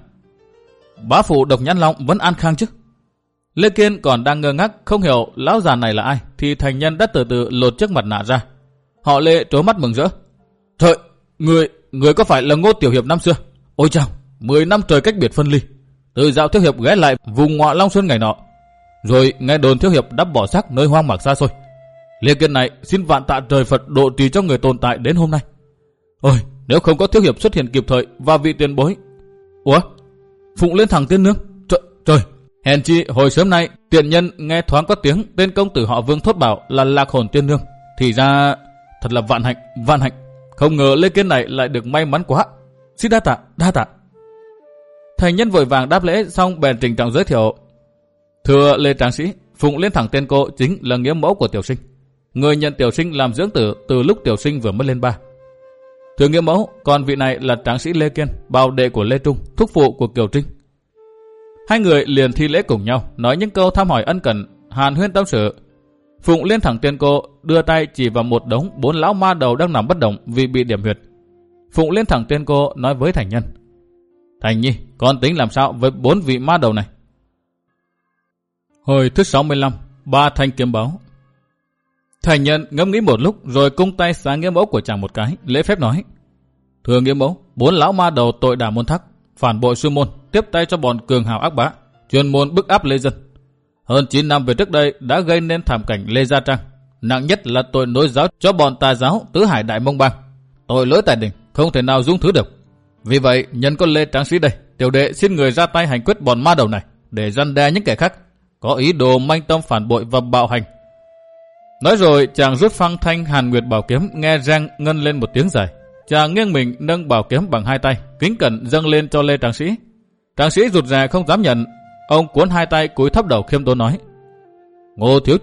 Bá phụ Độc Nhãn Long vẫn an khang chứ? Lê Kiên còn đang ngơ ngác không hiểu lão già này là ai, thì Thành Nhân đã từ từ lột chiếc mặt nạ ra. Họ Lê trố mắt mừng rỡ. Trời, người, người có phải là Ngô Tiểu Hiệp năm xưa? Ôi chao, mười năm trời cách biệt phân ly. Từ dạo Thiếu Hiệp ghé lại vùng ngọa Long Xuân ngày nọ, rồi nghe đồn Thiếu Hiệp đắp bỏ xác nơi hoang mạc xa xôi. Lê Kiên này xin vạn tạ trời Phật độ trì cho người tồn tại đến hôm nay. Ôi, nếu không có Thiếu Hiệp xuất hiện kịp thời và vị tiền bối. Ủa, Phụng Liên thẳng tiên nương. Trời, trời, hèn chi hồi sớm nay tiện nhân nghe thoáng có tiếng tên công tử họ Vương thốt bảo là Lạc Hồn tiên nương. Thì ra thật là vạn hạnh, vạn hạnh. Không ngờ Lê Kiên này lại được may mắn quá. Xin đa tạ, đa tạ. Thành Nhân vội vàng đáp lễ xong bèn trịnh trọng giới thiệu. Thưa Lê Tráng Sĩ, Phụng Liên thẳng tiên cô chính là nghĩa mẫu của Tiểu Sinh, người nhận Tiểu Sinh làm dưỡng tử từ lúc Tiểu Sinh vừa mới lên ba. Thưa nghĩa mẫu, còn vị này là Tráng Sĩ Lê Kiên, bào đệ của Lê Trung, thúc phụ của Kiều Trinh. Hai người liền thi lễ cùng nhau, nói những câu thăm hỏi ân cần, hàn huyên tâm sự. Phụng Liên thẳng tiên cô đưa tay chỉ vào một đống bốn lão ma đầu đang nằm bất động vì bị điểm huyệt. Phụng Liên thẳng tiên cô nói với Thành Nhân, Thành Nhi, con tính làm sao với bốn vị ma đầu này? Hồi thứ sáu mươi lăm, ba thanh kiếm báo. Thành Nhân ngẫm nghĩ một lúc rồi cung tay xá nghĩa mẫu của chàng một cái, lễ phép nói, thưa nghĩa mẫu, bốn lão ma đầu tội đả môn thắc, phản bội sư môn, tiếp tay cho bọn cường hào ác bá, chuyên môn bức áp lê dân. Hơn chín năm về trước đây đã gây nên thảm cảnh Lê Gia Trang, nặng nhất là tội nối giáo cho bọn tà giáo Tứ Hải Đại Mông Bang, tội lỗi tài đình không thể nào dung thứ được. Vì vậy nhân con Lê Tráng Sĩ đây, tiểu đệ xin người ra tay hành quyết bọn ma đầu này để răn đe những kẻ khác có ý đồ manh tâm phản bội và bạo hành. Nói rồi chàng rút phăng Thanh Hàn Nguyệt Bảo kiếm, nghe răng ngân lên một tiếng dài. Chàng nghiêng mình nâng bảo kiếm bằng hai tay, kính cẩn dâng lên cho Lê Tráng Sĩ. Tráng Sĩ rụt rè không dám nhận, ông cuốn hai tay cúi thấp đầu khiêm tốn nói, Ngô thiếu chủ,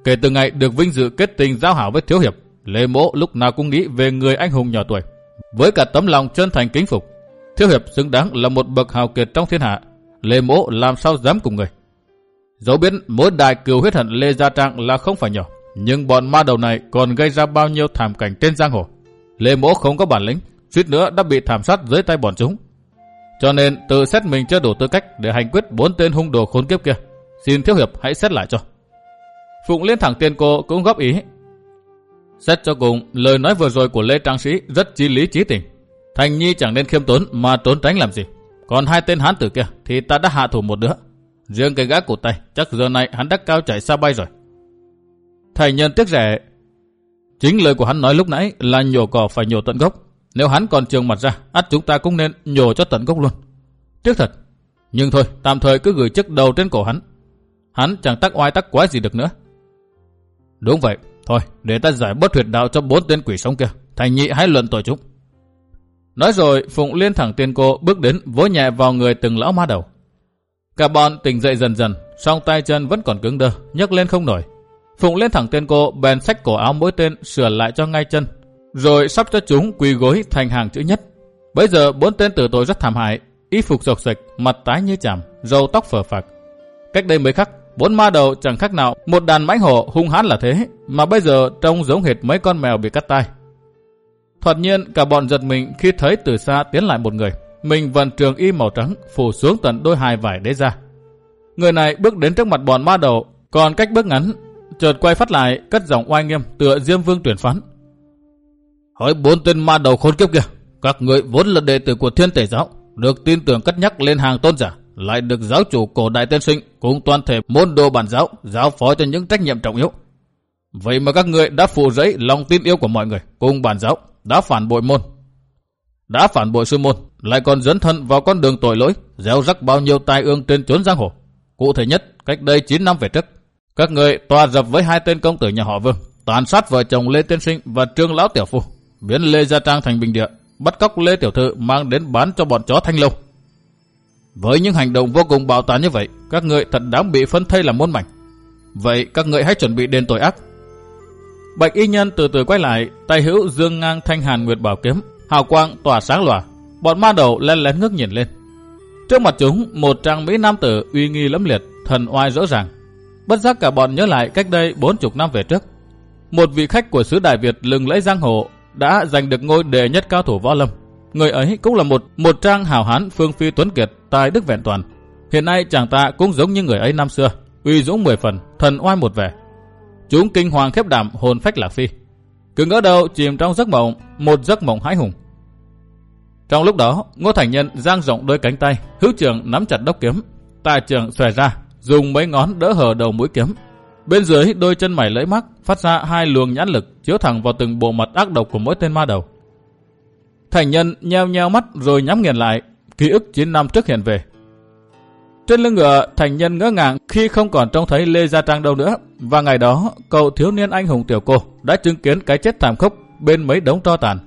Kể từ ngày được vinh dự kết tình giao hảo với thiếu hiệp, Lê Mỗ lúc nào cũng nghĩ về người anh hùng nhỏ tuổi. Với cả tấm lòng chân thành kính phục, thiếu hiệp xứng đáng là một bậc hào kiệt trong thiên hạ. Lê Mỗ làm sao dám cùng người. Dẫu biết mỗi đại cừu huyết hận Lê Gia Trang là không phải nhỏ, nhưng bọn ma đầu này còn gây ra bao nhiêu thảm cảnh trên giang hồ. Lê Mỗ không có bản lĩnh, suýt nữa đã bị thảm sát dưới tay bọn chúng. Cho nên tự xét mình chưa đủ tư cách để hành quyết bốn tên hung đồ khốn kiếp kia. Xin thiếu hiệp hãy xét lại cho. Phụng Liên thẳng tiền cô cũng góp ý. Xét cho cùng, lời nói vừa rồi của Lê Trang Sĩ rất chí lý chí tình. Thành Nhi chẳng nên khiêm tốn mà trốn tránh làm gì. Còn hai tên hán tử kia thì ta đã hạ thủ một đứa. Riêng cái gã cụt tay, chắc giờ này hắn đã cao chạy xa bay rồi. Thầy Nhân tiếc rẻ. Chính lời của hắn nói lúc nãy là nhổ cỏ phải nhổ tận gốc. Nếu hắn còn trường mặt ra, ắt chúng ta cũng nên nhổ cho tận gốc luôn. Tiếc thật. Nhưng thôi, tạm thời cứ gửi chiếc đầu trên cổ hắn. Hắn chẳng tắc oai tắc quái gì được nữa. Đúng vậy. Thôi, để ta giải bớt huyệt đạo cho bốn tên quỷ sống kia. Thành Nhị hãy luận tội chúng. Nói rồi, Phụng Liên thẳng tiền cô bước đến vỗ nhẹ vào người từng lão ma đầu. Cả bọn tỉnh dậy dần dần, song tay chân vẫn còn cứng đơ, nhấc lên không nổi. Phụng Liên thẳng tiền cô bèn xách cổ áo mỗi tên sửa lại cho ngay chân, rồi sắp cho chúng quỳ gối thành hàng chữ nhất. Bây giờ bốn tên tử tội rất thảm hại, y phục rộc rịch, mặt tái như chàm, râu tóc phờ phạc. Cách đây mấy khắc, bốn ma đầu chẳng khác nào một đàn mãnh hổ hung hãn là thế, mà bây giờ trông giống hệt mấy con mèo bị cắt tai. Thoạt nhiên cả bọn giật mình khi thấy từ xa tiến lại một người, mình vận trường y màu trắng phủ xuống tận đôi hài vải đế ra. Người này bước đến trước mặt bọn ma đầu, còn cách bước ngắn, chợt quay phát lại cất giọng oai nghiêm tựa Diêm Vương tuyển phán. Hỏi bốn tên ma đầu khốn kiếp kia, các người vốn là đệ tử của Thiên Tể giáo, được tin tưởng cất nhắc lên hàng tôn giả, lại được giáo chủ Cổ Đại Tiên Sinh cùng toàn thể môn đồ bản giáo giao phó cho những trách nhiệm trọng yếu. Vậy mà các người đã phụ rẫy lòng tin yêu của mọi người cùng bản giáo, đã phản bội môn, đã phản bội sư môn, lại còn dấn thân vào con đường tội lỗi, gieo rắc bao nhiêu tai ương trên chốn giang hồ. Cụ thể nhất, cách đây chín năm về trước, các người tòa dập với hai tên công tử nhà họ Vương, tàn sát vợ chồng Lê Tiên Sinh và Trương Lão Tiểu Phu, biến Lê Gia Trang thành bình địa, bắt cóc Lê Tiểu Thư mang đến bán cho bọn chó Thanh Lâu. Với những hành động vô cùng bạo tàn như vậy, các người thật đáng bị phân thây làm muôn mảnh. Vậy các người hãy chuẩn bị đền tội ác. Bạch y nhân từ từ quay lại, tay hữu dương ngang thanh hàn nguyệt bảo kiếm, hào quang tỏa sáng lòa. Bọn ma đầu lén lén ngước nhìn lên. Trước mặt chúng, một trang mỹ nam tử uy nghi lẫm liệt, thần oai rõ ràng. Bất giác cả bọn nhớ lại cách đây bốn chục năm về trước, một vị khách của xứ Đại Việt lừng lẫy giang hồ đã giành được ngôi đệ nhất cao thủ võ lâm. Người ấy cũng là một một trang hào hán phương phi tuấn kiệt, tài đức vẹn toàn. Hiện nay chàng ta cũng giống như người ấy năm xưa, uy dũng mười phần, thần oai một vẻ. Chúng kinh hoàng khiếp đảm, hồn phách lạc phi, cứ ngỡ đâu chìm trong giấc mộng, một giấc mộng hãi hùng. Trong lúc đó, Ngô Thành Nhân dang rộng đôi cánh tay, hữu trưởng nắm chặt đốc kiếm, tài trưởng xòe ra, dùng mấy ngón đỡ hở đầu mũi kiếm. Bên dưới đôi chân mày lẫy mắc phát ra hai luồng nhãn lực chiếu thẳng vào từng bộ mặt ác độc của mỗi tên ma đầu. Thành Nhân nheo nheo mắt rồi nhắm nghiền lại, ký ức chín năm trước hiện về. Trên lưng ngựa, Thành Nhân ngỡ ngàng khi không còn trông thấy Lê Gia Trang đâu nữa, và ngày đó cậu thiếu niên anh hùng tiểu cô đã chứng kiến cái chết thảm khốc bên mấy đống tro tàn.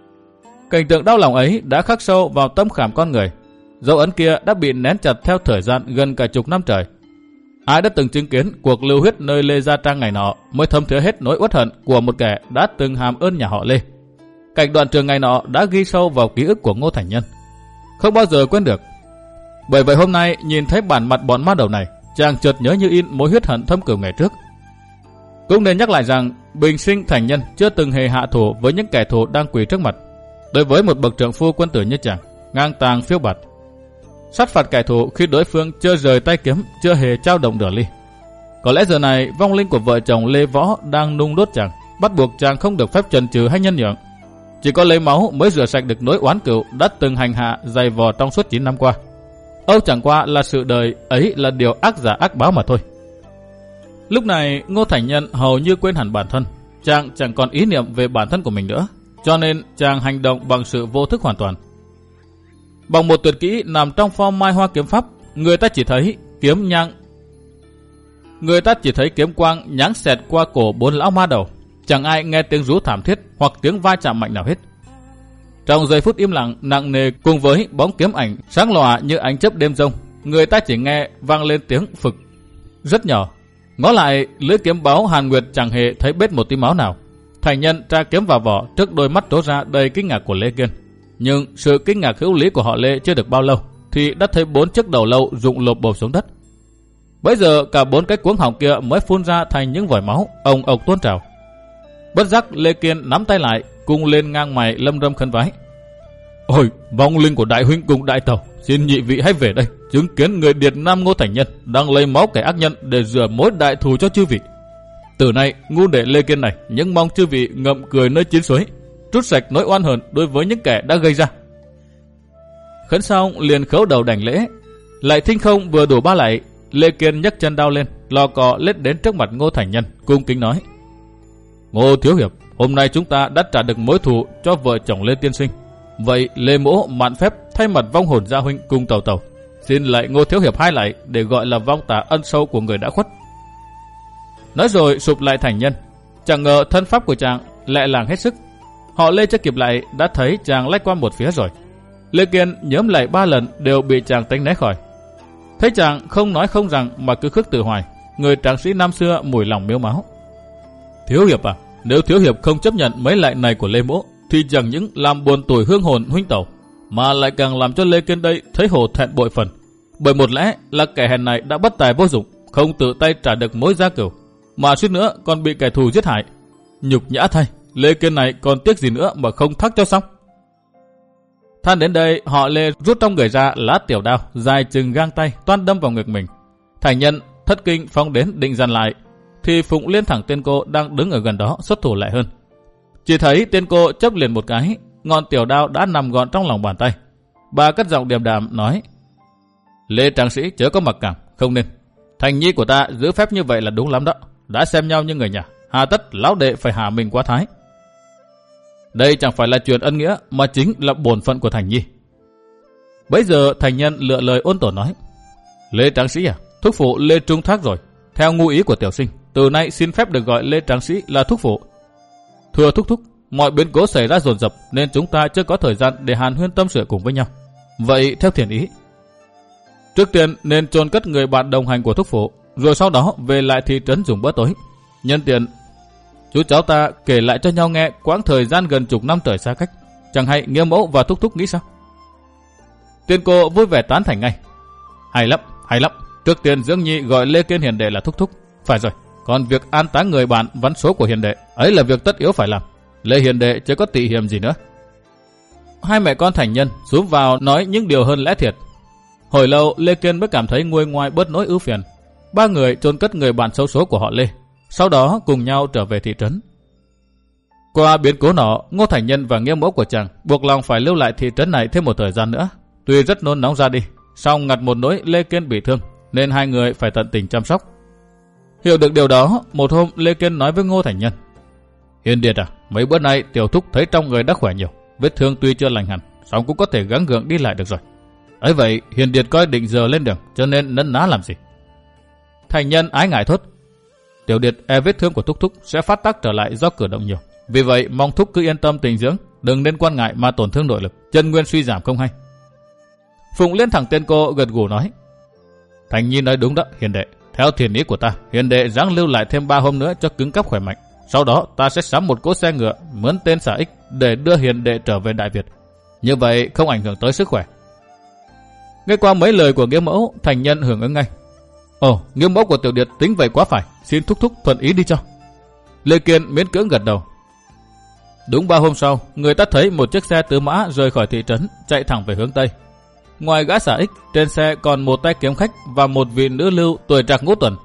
Cảnh tượng đau lòng ấy đã khắc sâu vào tâm khảm con người. Dấu ấn kia đã bị nén chặt theo thời gian gần cả chục năm trời. Ai đã từng chứng kiến cuộc lưu huyết nơi Lê Gia Trang ngày nọ mới thấm thía hết nỗi uất hận của một kẻ đã từng hàm ơn nhà họ Lê. Cảnh đoạn trường ngày nọ đã ghi sâu vào ký ức của Ngô Thành Nhân, không bao giờ quên được. Bởi vậy hôm nay nhìn thấy bản mặt bọn ma đầu này, chàng chợt nhớ như in mối huyết hận thâm cửu ngày trước. Cũng nên nhắc lại rằng bình sinh Thành Nhân chưa từng hề hạ thủ với những kẻ thù đang quỳ trước mặt. Đối với một bậc trượng phu quân tử như chàng, ngang tàng phiêu bạt, sát phạt kẻ thù khi đối phương chưa rời tay kiếm, chưa hề trao động nửa ly. Có lẽ giờ này vong linh của vợ chồng Lê Võ đang nung đốt chàng, bắt buộc chàng không được phép chần chừ hay nhân nhượng. Chỉ có lấy máu mới rửa sạch được nỗi oán cừu đã từng hành hạ dày vò trong suốt chín năm qua. Âu chẳng qua là sự đời ấy là điều ác giả ác báo mà thôi. Lúc này Ngô Thành Nhân hầu như quên hẳn bản thân, chàng chẳng còn ý niệm về bản thân của mình nữa, cho nên chàng hành động bằng sự vô thức hoàn toàn. Bằng một tuyệt kỹ nằm trong form Mai Hoa kiếm pháp, người ta chỉ thấy kiếm nhang, người ta chỉ thấy kiếm quang nháng xẹt qua cổ bốn lão ma đầu, chẳng ai nghe tiếng rú thảm thiết hoặc tiếng va chạm mạnh nào hết. Trong giây phút im lặng nặng nề cùng với bóng kiếm ảnh sáng lòa như ánh chớp đêm rông, người ta chỉ nghe vang lên tiếng phực rất nhỏ. Ngó lại lưỡi kiếm báo Hàn Nguyệt chẳng hề thấy bết một tí máu nào. Thành nhân tra kiếm vào vỏ trước đôi mắt trố ra đầy kinh ngạc của Lê Kiên. Nhưng sự kinh ngạc hữu lý của họ Lê chưa được bao lâu thì đã thấy bốn chiếc đầu lâu rụng lộp bộp xuống đất. Bấy giờ cả bốn cái cuống họng kia mới phun ra thành những vòi máu ông ộc tuôn trào. Bất giác Lê Kiên nắm tay lại, cung lên ngang mày lâm râm khấn vái. Ôi, vong linh của đại huynh cùng đại tẩu, xin nhị vị hãy về đây, chứng kiến người Điệt Nam Ngô Thành Nhân đang lấy máu kẻ ác nhân để rửa mối đại thù cho chư vị. Từ nay ngu đệ Lê Kiên này những mong chư vị ngậm cười nơi chiến suối, trút sạch nỗi oan hờn đối với những kẻ đã gây ra. Khấn xong liền khấu đầu đảnh lễ, lại thinh không vừa đủ ba lạy. Lê Kiên nhấc chân đao lên, lò cò lết đến trước mặt Ngô Thành Nhân, cung kính nói: Ngô thiếu hiệp, hôm nay chúng ta đã trả được mối thù cho vợ chồng Lê tiên sinh. Vậy Lê mỗ mạn phép thay mặt vong hồn gia huynh cùng tàu tàu, xin lại Ngô thiếu hiệp hai lại để gọi là vong tả ân sâu của người đã khuất. Nói rồi sụp lại Thành Nhân. Chẳng ngờ thân pháp của chàng lại làng hết sức. Họ Lê chưa kịp lại đã thấy chàng lách qua một phía rồi. Lê Kiên nhớm lại ba lần đều bị chàng tránh né khỏi. Thấy chàng không nói không rằng mà cứ khước từ hoài, người tráng sĩ năm xưa mùi lòng miếu máu. Thiếu hiệp à, nếu thiếu hiệp không chấp nhận mấy lại này của Lê mỗ thì chẳng những làm buồn tuổi hương hồn huynh tẩu, mà lại càng làm cho Lê Kiên đây thấy hổ thẹn bội phần. Bởi một lẽ là kẻ hèn này đã bất tài vô dụng, không tự tay trả được mối gia cửu, mà suýt nữa còn bị kẻ thù giết hại. Nhục nhã thay, Lê Kiên này còn tiếc gì nữa mà không thắc cho xong. Than đến đây, họ Lê rút trong người ra lá tiểu đao dài chừng gang tay toan đâm vào ngực mình. Thành Nhân thất kinh phóng đến định dàn lại, thì Phụng Liên thẳng tên cô đang đứng ở gần đó xuất thủ lại hơn. Chỉ thấy tên cô chớp liền một cái, ngọn tiểu đao đã nằm gọn trong lòng bàn tay. Bà cất giọng điềm đạm nói: Lê tráng sĩ chớ có mặc cảm, không nên. Thành nhi của ta giữ phép như vậy là đúng lắm đó. Đã xem nhau như người nhà, hà tất lão đệ phải hạ mình quá thái. Đây chẳng phải là chuyện ân nghĩa, mà chính là bổn phận của Thành nhi. Bấy giờ Thành Nhân lựa lời ôn tồn nói: Lê tráng sĩ à, thúc phụ Lê trung thác rồi. Theo ngu ý của tiểu sinh, từ nay xin phép được gọi Lê tráng sĩ là thúc phụ. Thưa thúc thúc, mọi biến cố xảy ra dồn dập nên chúng ta chưa có thời gian để hàn huyên tâm sự cùng với nhau. Vậy theo thiện ý, trước tiên nên chôn cất người bạn đồng hành của thúc phụ, rồi sau đó về lại thị trấn dùng bữa tối. Nhân tiện, chú cháu ta kể lại cho nhau nghe quãng thời gian gần chục năm trời xa cách, chẳng hay Nghĩa mẫu và thúc thúc nghĩ sao? Tiên cô vui vẻ tán thành ngay: Hay lắm, hay lắm. Trước tiên dưỡng nhi gọi Lê Kiên hiền đệ là thúc thúc. Phải rồi, còn việc an táng người bạn vắn số của hiền đệ ấy là việc tất yếu phải làm. Lê hiền đệ chưa có tị hiềm gì nữa. Hai mẹ con Thành Nhân xuống vào nói những điều hơn lẽ thiệt. Hồi lâu Lê Kiên mới cảm thấy nguôi ngoai bớt nỗi ưu phiền. Ba người chôn cất người bạn xấu số của họ Lê, sau đó cùng nhau trở về thị trấn. Qua biến cố nọ, Ngô Thành Nhân và Nghĩa mẫu của chàng buộc lòng phải lưu lại thị trấn này thêm một thời gian nữa. Tuy rất nôn nóng ra đi, song ngặt một nỗi Lê Kiên bị thương nên hai người phải tận tình chăm sóc. Hiểu được điều đó, một hôm Lê Kiên nói với Ngô Thành Nhân: Hiền Điệt à, mấy bữa nay tiểu thúc thấy trong người đã khỏe nhiều, vết thương tuy chưa lành hẳn, song cũng có thể gắng gượng đi lại được rồi. Ấy vậy Hiền Điệt coi định giờ lên đường, cho nên nấn ná làm gì? Thành Nhân ái ngại thốt: Tiểu Điệt e vết thương của thúc thúc sẽ phát tác trở lại do cử động nhiều, vì vậy mong thúc cứ yên tâm tĩnh dưỡng, đừng nên quan ngại mà tổn thương nội lực, chân nguyên suy giảm không hay. Phụng Liên thẳng tên cô gật gù nói: Thành Nhi nói đúng đó hiền đệ. Theo thiền ý của ta, hiền đệ ráng lưu lại thêm ba hôm nữa cho cứng cáp khỏe mạnh. Sau đó ta sẽ sắm một cỗ xe ngựa mướn tên Xà Ích để đưa hiền đệ trở về Đại Việt. Như vậy không ảnh hưởng tới sức khỏe. Nghe qua mấy lời của Nghĩa mẫu, Thành Nhân hưởng ứng ngay: Ồ, Nghĩa mẫu của tiểu điệt tính vậy quá phải, xin thúc thúc thuận ý đi cho. Lê Kiên miễn cưỡng gật đầu. Đúng ba hôm sau, người ta thấy một chiếc xe tứ mã rời khỏi thị trấn, chạy thẳng về hướng Tây. Ngoài gã Xà Ích, trên xe còn một tay kiếm khách và một vị nữ lưu tuổi trạc ngũ tuần.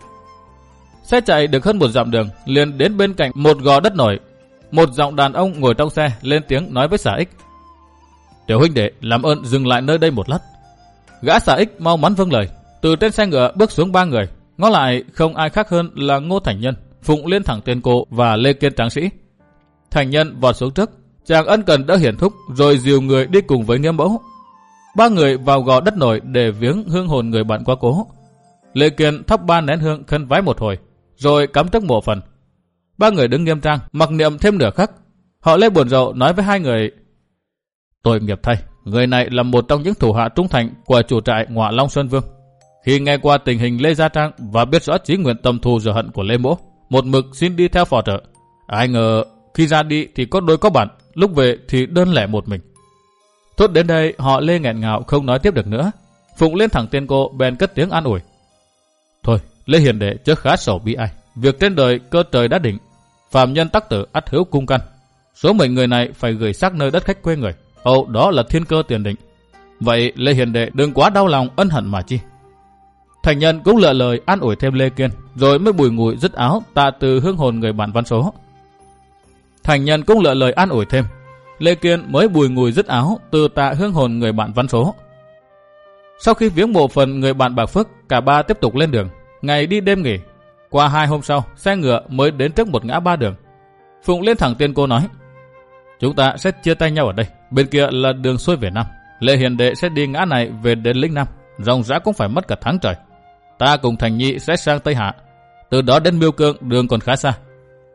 Xe chạy được hơn một dặm đường, liền đến bên cạnh một gò đất nổi. Một giọng đàn ông ngồi trong xe lên tiếng nói với Xà Ích: Tiểu huynh đệ, làm ơn dừng lại nơi đây một lát. Gã Xà Ích mau mắn vâng lời. Từ trên xe ngựa bước xuống ba người, ngó lại không ai khác hơn là Ngô Thành Nhân, Phụng Liên thẳng tên cô và Lê Kiên tráng sĩ. Thành Nhân vọt xuống trước, chàng ân cần đỡ hiển thúc, rồi dìu người đi cùng với Nghĩa mẫu. Ba người vào gò đất nổi để viếng hương hồn người bạn quá cố. Lê Kiên thắp ba nén hương khấn vái một hồi, rồi cắm trước mộ phần. Ba người đứng nghiêm trang, mặc niệm thêm nửa khắc. Họ Lê buồn rầu nói với hai người: Tội nghiệp thay, người này là một trong những thủ hạ trung thành của chủ trại Ngọa Long Sơn Vương. Khi nghe qua tình hình Lê Gia Trang và biết rõ chí nguyện tâm thù rửa hận của Lê Mỗ, một mực xin đi theo phò trợ. Ai ngờ khi ra đi thì có đôi có bạn, lúc về thì đơn lẻ một mình. Thốt đến đây họ Lê nghẹn ngào không nói tiếp được nữa. Phụng lên thẳng tên cô bèn cất tiếng an ủi. Thôi, Lê Hiền đệ chớ khá sầu bi ai. Việc trên đời cơ trời đã định, phàm nhân tắc tử ắt hữu cung căn. Số mệnh người này phải gửi xác nơi đất khách quê người. Ồ, đó là thiên cơ tiền định. Vậy Lê Hiền đệ đừng quá đau lòng ân hận mà chi. Thành nhân cũng lựa lời an ủi thêm Lê Kiên, rồi mới bùi ngùi dứt áo tạ từ hương hồn người bạn văn số. Thành nhân cũng lựa lời an ủi thêm, Lê Kiên mới bùi ngùi dứt áo từ tạ hương hồn người bạn văn số. Sau khi viếng mộ phần người bạn Bạc Phước, cả ba tiếp tục lên đường. Ngày đi đêm nghỉ. Qua hai hôm sau, xe ngựa mới đến trước một ngã ba đường. Phụng lên thẳng tiên cô nói, chúng ta sẽ chia tay nhau ở đây. Bên kia là đường xuôi về Nam. Lê Hiền đệ sẽ đi ngã này về đến lĩnh Nam. Ròng rã cũng phải mất cả tháng trời. Ta cùng Thành Nhi sẽ sang Tây Hạ. Từ đó đến Miêu Cương đường còn khá xa.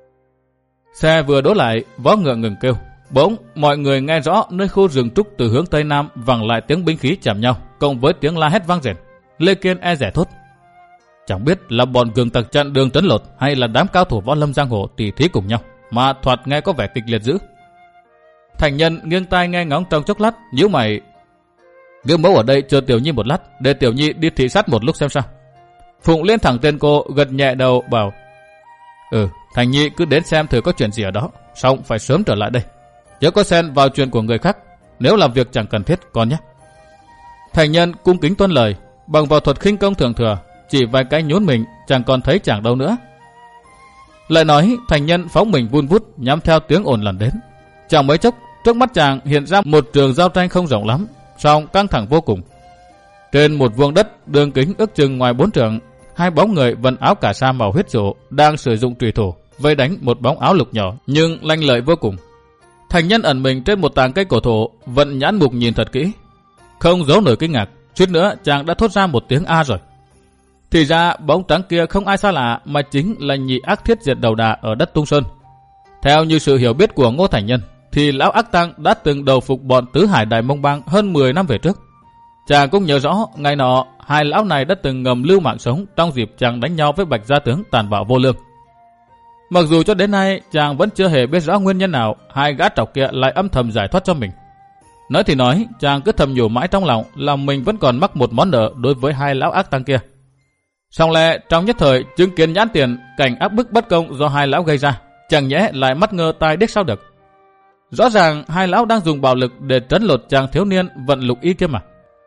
Xe vừa đỗ lại, vó ngựa ngừng kêu. Bỗng mọi người nghe rõ nơi khu rừng trúc từ hướng Tây Nam vẳng lại tiếng binh khí chạm nhau, cộng với tiếng la hét vang rền. Lê Kiên e dè thốt, chẳng biết là bọn cường tặc chặn đường trấn lột hay là đám cao thủ võ lâm giang hồ tỉ thí cùng nhau, mà thoạt nghe có vẻ kịch liệt dữ. Thành nhân nghiêng tai nghe ngóng trong chốc lát, nhíu mày. Gương mẫu ở đây chờ Tiểu Nhi một lát, để Tiểu Nhi đi thị sát một lúc xem sao. Phụng lên thẳng tên cô, gật nhẹ đầu bảo, ừ, Thành Nhi cứ đến xem thử có chuyện gì ở đó, xong phải sớm trở lại đây. Chớ có xen vào chuyện của người khác, nếu làm việc chẳng cần thiết con nhé. Thành nhân cung kính tuân lời, bằng vào thuật khinh công thường thừa, chỉ vài cái nhún mình chẳng còn thấy chàng đâu nữa. Lại nói thành nhân phóng mình vun vút nhắm theo tiếng ồn lần đến. Chẳng mấy chốc trước mắt chàng hiện ra một trường giao tranh không rộng lắm, song căng thẳng vô cùng. Trên một vuông đất đường kính ước chừng ngoài bốn trượng, hai bóng người vận áo cà sa màu huyết rộ đang sử dụng trùy thủ vây đánh một bóng áo lục nhỏ nhưng lanh lợi vô cùng. Thành nhân ẩn mình trên một tàng cây cổ thụ, vận nhãn mục nhìn thật kỹ, không giấu nổi kinh ngạc, suýt nữa chàng đã thốt ra một tiếng a rồi. Thì ra bóng trắng kia không ai xa lạ mà chính là nhị ác thiết diệt đầu đà ở đất Tung Sơn. Theo như sự hiểu biết của Ngô Thành Nhân, thì lão ác tăng đã từng đầu phục bọn tứ hải Đại Mông Bang hơn mười năm về trước. Chàng cũng nhớ rõ ngày nọ hai lão này đã từng ngầm lưu mạng sống trong dịp chàng đánh nhau với Bạch gia tướng tàn bạo vô lương. Mặc dù cho đến nay chàng vẫn chưa hề biết rõ nguyên nhân nào hai gã trọc kia lại âm thầm giải thoát cho mình. Nói thì nói, chàng cứ thầm nhủ mãi trong lòng là mình vẫn còn mắc một món nợ đối với hai lão ác tăng kia. Song lẽ trong nhất thời chứng kiến nhãn tiền cảnh áp bức bất công do hai lão gây ra, chẳng nhẽ lại mắt ngơ tai điếc sao được. Rõ ràng hai lão đang dùng bạo lực để trấn lột chàng thiếu niên vận lục y kia mà.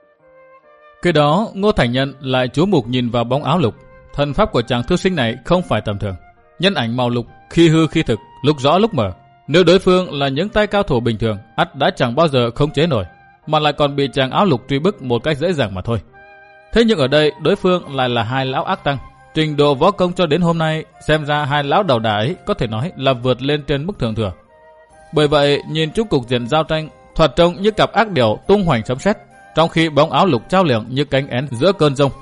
Khi đó Ngô Thành Nhân lại chú mục nhìn vào bóng áo lục. Thần pháp của chàng thư sinh này không phải tầm thường. Nhân ảnh màu lục khi hư khi thực, lúc rõ lúc mờ. Nếu đối phương là những tay cao thủ bình thường, ắt đã chẳng bao giờ khống chế nổi, mà lại còn bị chàng áo lục truy bức một cách dễ dàng mà thôi. Thế nhưng ở đây đối phương lại là hai lão ác tăng. Trình độ võ công cho đến hôm nay, xem ra hai lão đầu đà ấy có thể nói là vượt lên trên mức thường thừa. Bởi vậy nhìn chung cục diện giao tranh thoạt trông như cặp ác điểu tung hoành sấm sét, trong khi bóng áo lục trao liệng như cánh én giữa cơn giông.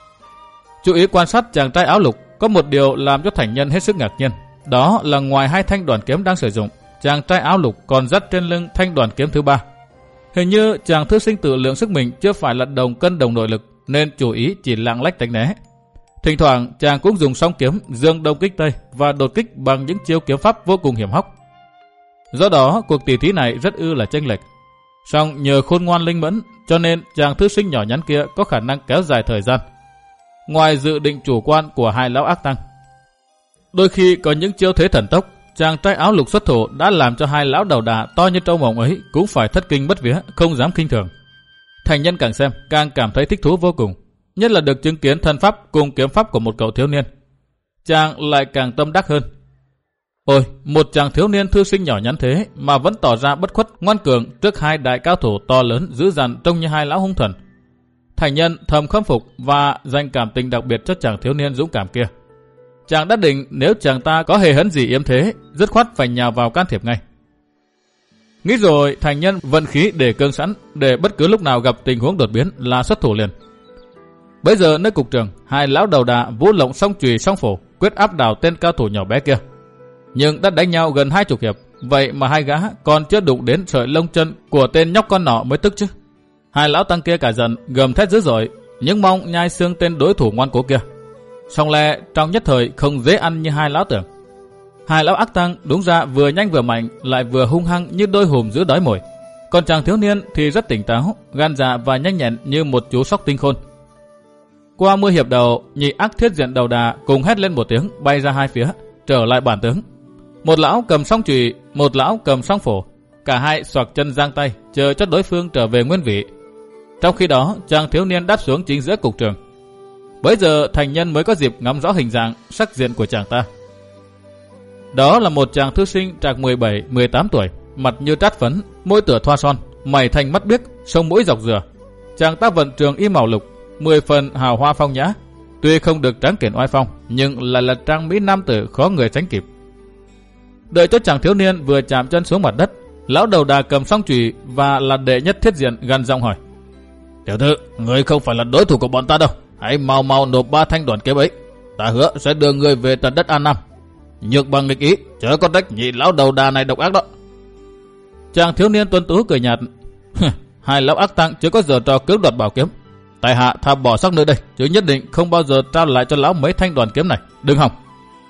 Chú ý quan sát chàng trai áo lục, có một điều làm cho Thành Nhân hết sức ngạc nhiên, đó là ngoài hai thanh đoàn kiếm đang sử dụng, chàng trai áo lục còn dắt trên lưng thanh đoàn kiếm thứ ba. Hình như chàng thư sinh tự lượng sức mình chưa phải là đồng cân đồng nội lực, nên chủ ý chỉ lạng lách tránh né. Thỉnh thoảng chàng cũng dùng song kiếm dương đông kích tây và đột kích bằng những chiêu kiếm pháp vô cùng hiểm hóc. Do đó cuộc tỷ thí này rất ư là chênh lệch. Song nhờ khôn ngoan linh mẫn, cho nên chàng thư sinh nhỏ nhắn kia có khả năng kéo dài thời gian. Ngoài dự định chủ quan của hai lão ác tăng, đôi khi có những chiêu thế thần tốc, chàng trai áo lục xuất thủ đã làm cho hai lão đầu đà to như trâu mồng ấy cũng phải thất kinh bất vía, không dám khinh thường. Thành Nhân càng xem càng cảm thấy thích thú vô cùng, nhất là được chứng kiến thân pháp cùng kiếm pháp của một cậu thiếu niên. Chàng lại càng tâm đắc hơn. Ôi, một chàng thiếu niên thư sinh nhỏ nhắn thế mà vẫn tỏ ra bất khuất ngoan cường trước hai đại cao thủ to lớn dữ dằn trông như hai lão hung thần. Thành Nhân thầm khâm phục và dành cảm tình đặc biệt cho chàng thiếu niên dũng cảm kia. Chàng đã định nếu chàng ta có hề hấn gì yếm thế, dứt khoát phải nhào vào can thiệp ngay. Nghĩ rồi, Thành Nhân vận khí để cương sẵn, để bất cứ lúc nào gặp tình huống đột biến là xuất thủ liền. Bây giờ nơi cục trường, hai lão đầu đà vũ lộng song chùy song phổ quyết áp đảo tên cao thủ nhỏ bé kia. Nhưng đã đánh nhau gần hai chục hiệp, vậy mà hai gã còn chưa đụng đến sợi lông chân của tên nhóc con nọ mới tức chứ. Hai lão tăng kia cả giận gầm thét dữ dội, nhưng mong nhai xương tên đối thủ ngoan cố kia. Song lẽ trong nhất thời không dễ ăn như hai lão tưởng. Hai lão ác tăng đúng ra vừa nhanh vừa mạnh, lại vừa hung hăng như đôi hùm giữ đói mồi. Còn chàng thiếu niên thì rất tỉnh táo, gan dạ và nhanh nhẹn như một chú sóc tinh khôn. Qua mười hiệp đầu, nhị ác thiết diện đầu đà cùng hét lên một tiếng, bay ra hai phía, trở lại bản tướng. Một lão cầm song chùy, một lão cầm song phổ, cả hai xoạc chân giang tay, chờ cho đối phương trở về nguyên vị. Trong khi đó, chàng thiếu niên đáp xuống chính giữa cục trường. Bấy giờ thành nhân mới có dịp ngắm rõ hình dạng, sắc diện của chàng ta. Đó là một chàng thư sinh trạc mười bảy mười tám tuổi, mặt như trát phấn, môi tựa thoa son, mày thành mắt biếc, sông mũi dọc dừa. Chàng ta vận trường y màu lục, mười phần hào hoa phong nhã. Tuy không được tráng kiện oai phong, nhưng lại là trang mỹ nam tử khó người tránh kịp. Đợi cho chàng thiếu niên vừa chạm chân xuống mặt đất, lão đầu đà cầm song chùy và là đệ nhất thiết diện gằn giọng hỏi: "Tiểu thư, người không phải là đối thủ của bọn ta đâu. Hãy mau mau nộp ba thanh đoàn kiếm ấy. Ta hứa sẽ đưa người về tận đất An Nam. Nhược bằng nghịch ý, chớ có trách nhị lão đầu đà này độc ác đó." Chàng thiếu niên tuấn tú cười nhạt: "Hai lão ác tăng chưa có giờ trò cưỡng đoạt bảo kiếm. Tại hạ tha bỏ sắc nơi đây, chứ nhất định không bao giờ trao lại cho lão mấy thanh đoàn kiếm này. Đừng hòng."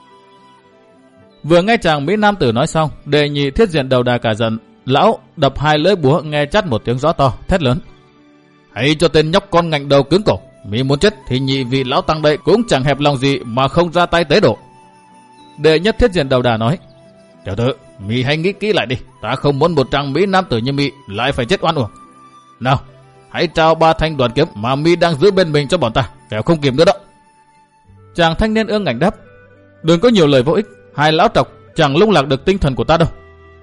Vừa nghe chàng mỹ nam tử nói xong, đệ nhị thiết diện đầu đà cả giận, lão đập hai lưỡi búa nghe chát một tiếng gió to, thét lớn: "Hãy cho tên nhóc con ngạnh đầu cứng cổ. Mị muốn chết thì nhị vị lão tăng đây cũng chẳng hẹp lòng gì mà không ra tay tế độ." Đệ nhất thiết diện đầu đà nói: "Tiểu tử, mị hãy nghĩ kỹ lại đi. Ta không muốn một trang mỹ nam tử như mị lại phải chết oan uổng. Nào, hãy trao ba thanh đoàn kiếm mà mị đang giữ bên mình cho bọn ta, kẻo không kịp nữa đó." Chàng thanh niên ương ngạnh đáp: "Đừng có nhiều lời vô ích. Hai lão trọc chẳng lung lạc được tinh thần của ta đâu."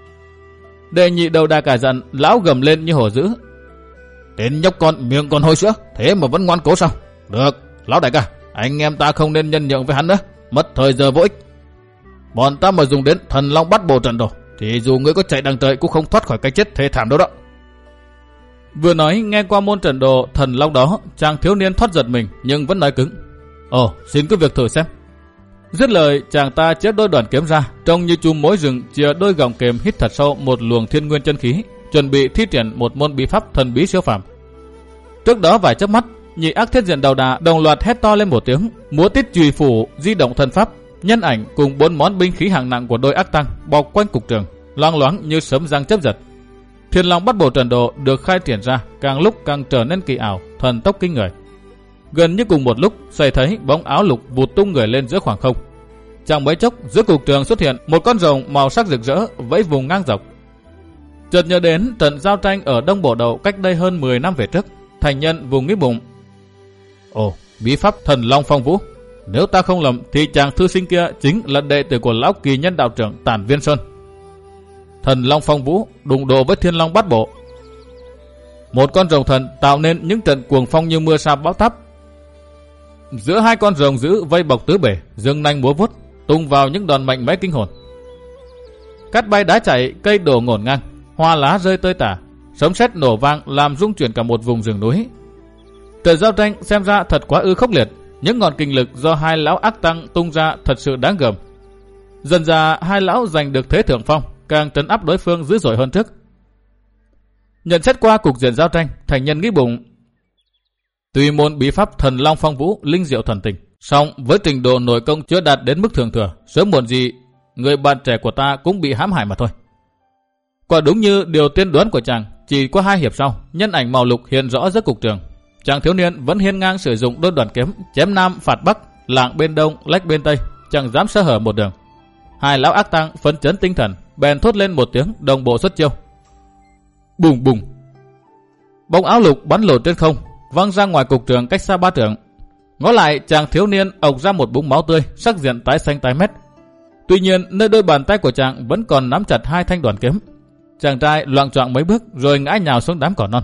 Đệ nhị đầu đà cả giận, lão gầm lên như hổ dữ: "Tên nhóc con miệng còn hôi sữa, thế mà vẫn ngoan cố sao? Được, lão đại ca, anh em ta không nên nhân nhượng với hắn nữa, mất thời giờ vô ích. Bọn ta mà dùng đến thần long bắt bộ trận đồ, thì dù ngươi có chạy đằng trời cũng không thoát khỏi cái chết thê thảm đâu đó." Vừa nói nghe qua môn trận đồ thần long đó, chàng thiếu niên thoát giật mình nhưng vẫn nói cứng: "Ồ, xin cứ việc thử xem." Dứt lời, chàng ta chép đôi đoàn kiếm ra, trông như chùm mối rừng chìa đôi gọng kềm, hít thật sâu một luồng thiên nguyên chân khí, chuẩn bị thi triển một môn bí pháp thần bí siêu phàm. Trước đó vài chớp mắt, nhị ác thiết diện đầu đà đồng loạt hét to lên một tiếng, múa tiết chùy phủ, di động thần pháp, nhân ảnh cùng bốn món binh khí hạng nặng của đôi ác tăng bọc quanh cục trường, loang loáng như sấm giăng chớp giật. Thiên long bắt bộ trận đồ được khai triển ra, càng lúc càng trở nên kỳ ảo, thần tốc kinh người. Gần như cùng một lúc, xoay thấy bóng áo lục vụt tung người lên giữa khoảng không. Chẳng mấy chốc, giữa cục trường xuất hiện một con rồng màu sắc rực rỡ vẫy vùng ngang dọc. Chợt nhớ đến trận giao tranh ở Đông Bộ Đầu cách đây hơn mười năm về trước, thành nhân vùng nghĩ bụng: "Ồ, bí pháp thần long phong vũ. Nếu ta không lầm thì chàng thư sinh kia chính là đệ tử của lão kỳ nhân đạo trưởng Tản Viên Sơn. Thần long phong vũ đụng độ với thiên long bát bộ. Một con rồng thần tạo nên những trận cuồng phong như mưa sa bão táp. Giữa hai con rồng dữ vây bọc tứ bể, dương nanh múa vuốt, tung vào những đòn mạnh mẽ kinh hồn. Cát bay đá chạy, cây đổ ngổn ngang, hoa lá rơi tơi tả, sấm sét nổ vang làm rung chuyển cả một vùng rừng núi. Trận giao tranh xem ra thật quá ư khốc liệt, những ngọn kinh lực do hai lão ác tăng tung ra thật sự đáng gờm. Dần ra hai lão giành được thế thượng phong, càng trấn áp đối phương dữ dội hơn trước." Nhận xét qua cục diện giao tranh, thành nhân nghĩ bụng: tuy môn bí pháp thần long phong vũ linh diệu thần tình, song với trình độ nội công chưa đạt đến mức thường thừa, sớm muộn gì người bạn trẻ của ta cũng bị hãm hại mà thôi. Quả đúng như điều tiên đoán của chàng, chỉ qua hai hiệp sau, nhân ảnh màu lục hiện rõ giữa cục trường. Chàng thiếu niên vẫn hiên ngang sử dụng đôi đoàn kiếm, chém nam phạt bắc, lạng bên đông lách bên tây, chẳng dám sơ hở một đường. Hai lão ác tăng phấn chấn tinh thần, bèn thốt lên một tiếng đồng bộ xuất chiêu. Bùng bùng, bóng áo lục bắn lột trên không, văng ra ngoài cục trường cách xa ba trượng. Ngó lại, chàng thiếu niên ộc ra một búng máu tươi, sắc diện tái xanh tái mét. Tuy nhiên, nơi đôi bàn tay của chàng vẫn còn nắm chặt hai thanh đoàn kiếm. Chàng trai loạng choạng mấy bước rồi ngã nhào xuống đám cỏ non.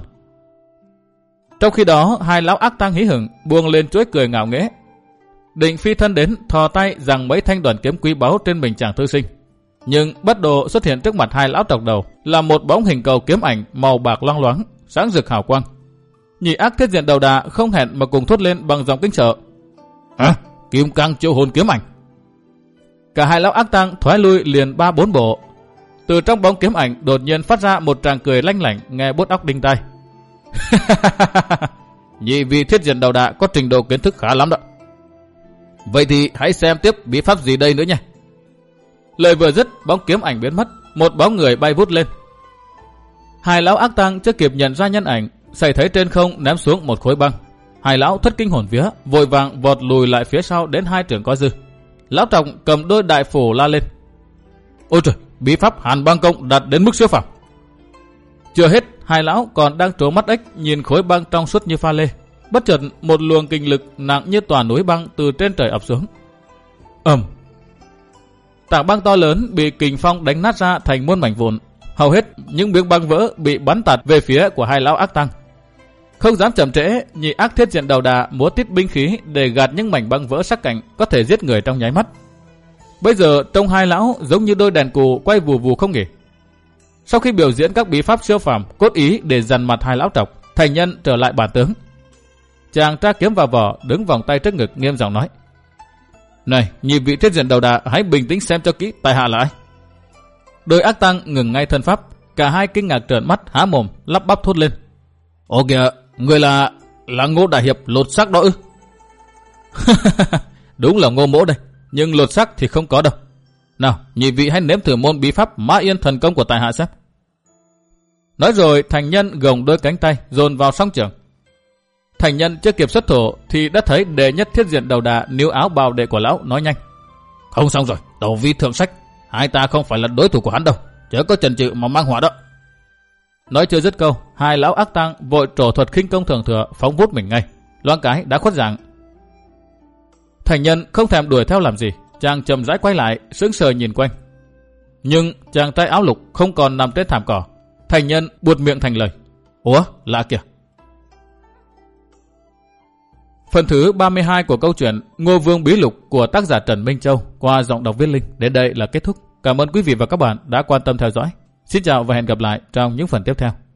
Trong khi đó, hai lão ác tăng hí hửng buông lên chuỗi cười ngạo nghễ, định phi thân đến thò tay giằng mấy thanh đoàn kiếm quý báu trên mình chàng thư sinh. Nhưng bất độ xuất hiện trước mặt hai lão trọc đầu là một bóng hình cầu kiếm ảnh màu bạc loang loáng, sáng rực hào quang. Nhị ác thiết diện đầu đà không hẹn mà cùng thốt lên bằng giọng kinh sợ: "Hả? Kim cang triệu hồn kiếm ảnh!" Cả hai lão ác tăng thoái lui liền ba bốn bộ. Từ trong bóng kiếm ảnh đột nhiên phát ra một tràng cười lanh lảnh nghe buốt óc đinh tai. nhị vị thiết diện đầu đà có trình độ kiến thức khá lắm đó. Vậy thì hãy xem tiếp bí pháp gì đây nữa nha. Lời vừa dứt, bóng kiếm ảnh biến mất, một bóng người bay vút lên. Hai lão ác tăng chưa kịp nhận ra nhân ảnh, xảy thấy trên không ném xuống một khối băng. Hai lão thất kinh hồn vía, vội vàng vọt lùi lại phía sau đến hai trưởng có dư. Lão trọng cầm đôi đại phủ la lên: Ôi trời, bí pháp Hàn Băng Công đạt đến mức siêu phàm. Chưa hết, hai lão còn đang trố mắt ếch nhìn khối băng trong suốt như pha lê. Bất chợt một luồng kinh lực nặng như tòa núi băng từ trên trời ập xuống. Ầm! Tảng băng to lớn bị kình phong đánh nát ra thành muôn mảnh vụn. Hầu hết những miếng băng vỡ bị bắn tạt về phía của hai lão ác tăng. Không dám chậm trễ, nhị ác thiết diện đầu đà múa tít binh khí để gạt những mảnh băng vỡ sắc cạnh có thể giết người trong nháy mắt. Bây giờ trông hai lão giống như đôi đèn cù quay vù vù không nghỉ. Sau khi biểu diễn các bí pháp siêu phàm cốt ý để dằn mặt hai lão trọc, thành nhân trở lại bản tướng. Chàng tra kiếm vào vỏ, đứng vòng tay trước ngực nghiêm giọng nói: Này, nhị vị thiết diện đầu đà, hãy bình tĩnh xem cho kỹ tại hạ là ai. Đôi ác tăng ngừng ngay thân pháp, cả hai kinh ngạc trợn mắt há mồm, lắp bắp thốt lên: Ồ kìa, người là là Ngô đại hiệp lột xác đó ư? Đúng là Ngô mỗ đây, nhưng lột xác thì không có đâu. Nào, nhị vị hãy nếm thử môn bí pháp Mã Yên thần công của tại hạ xem. Nói rồi, thành nhân gồng đôi cánh tay dồn vào song trường. Thành nhân chưa kịp xuất thủ thì đã thấy đệ nhất thiết diện đầu đà níu áo bào đệ của lão nói nhanh: Không xong rồi, đầu vi thượng sách, hai ta không phải là đối thủ của hắn đâu, chớ có chần chừ mà mang họa đó. Nói chưa dứt câu, hai lão ác tăng vội trổ thuật khinh công thường thừa phóng vút mình ngay, loáng cái đã khuất dạng. Thành nhân không thèm đuổi theo làm gì, chàng chậm rãi quay lại, sững sờ nhìn quanh. Nhưng chàng trai áo lục không còn nằm trên thảm cỏ. Thành nhân buột miệng thành lời: Ủa, lạ kìa. Phần thứ ba mươi hai của câu chuyện Ngô Vương Bí Lục của tác giả Trần Minh Châu qua giọng đọc Viết Linh đến đây là kết thúc. Cảm ơn quý vị và các bạn đã quan tâm theo dõi. Xin chào và hẹn gặp lại trong những phần tiếp theo.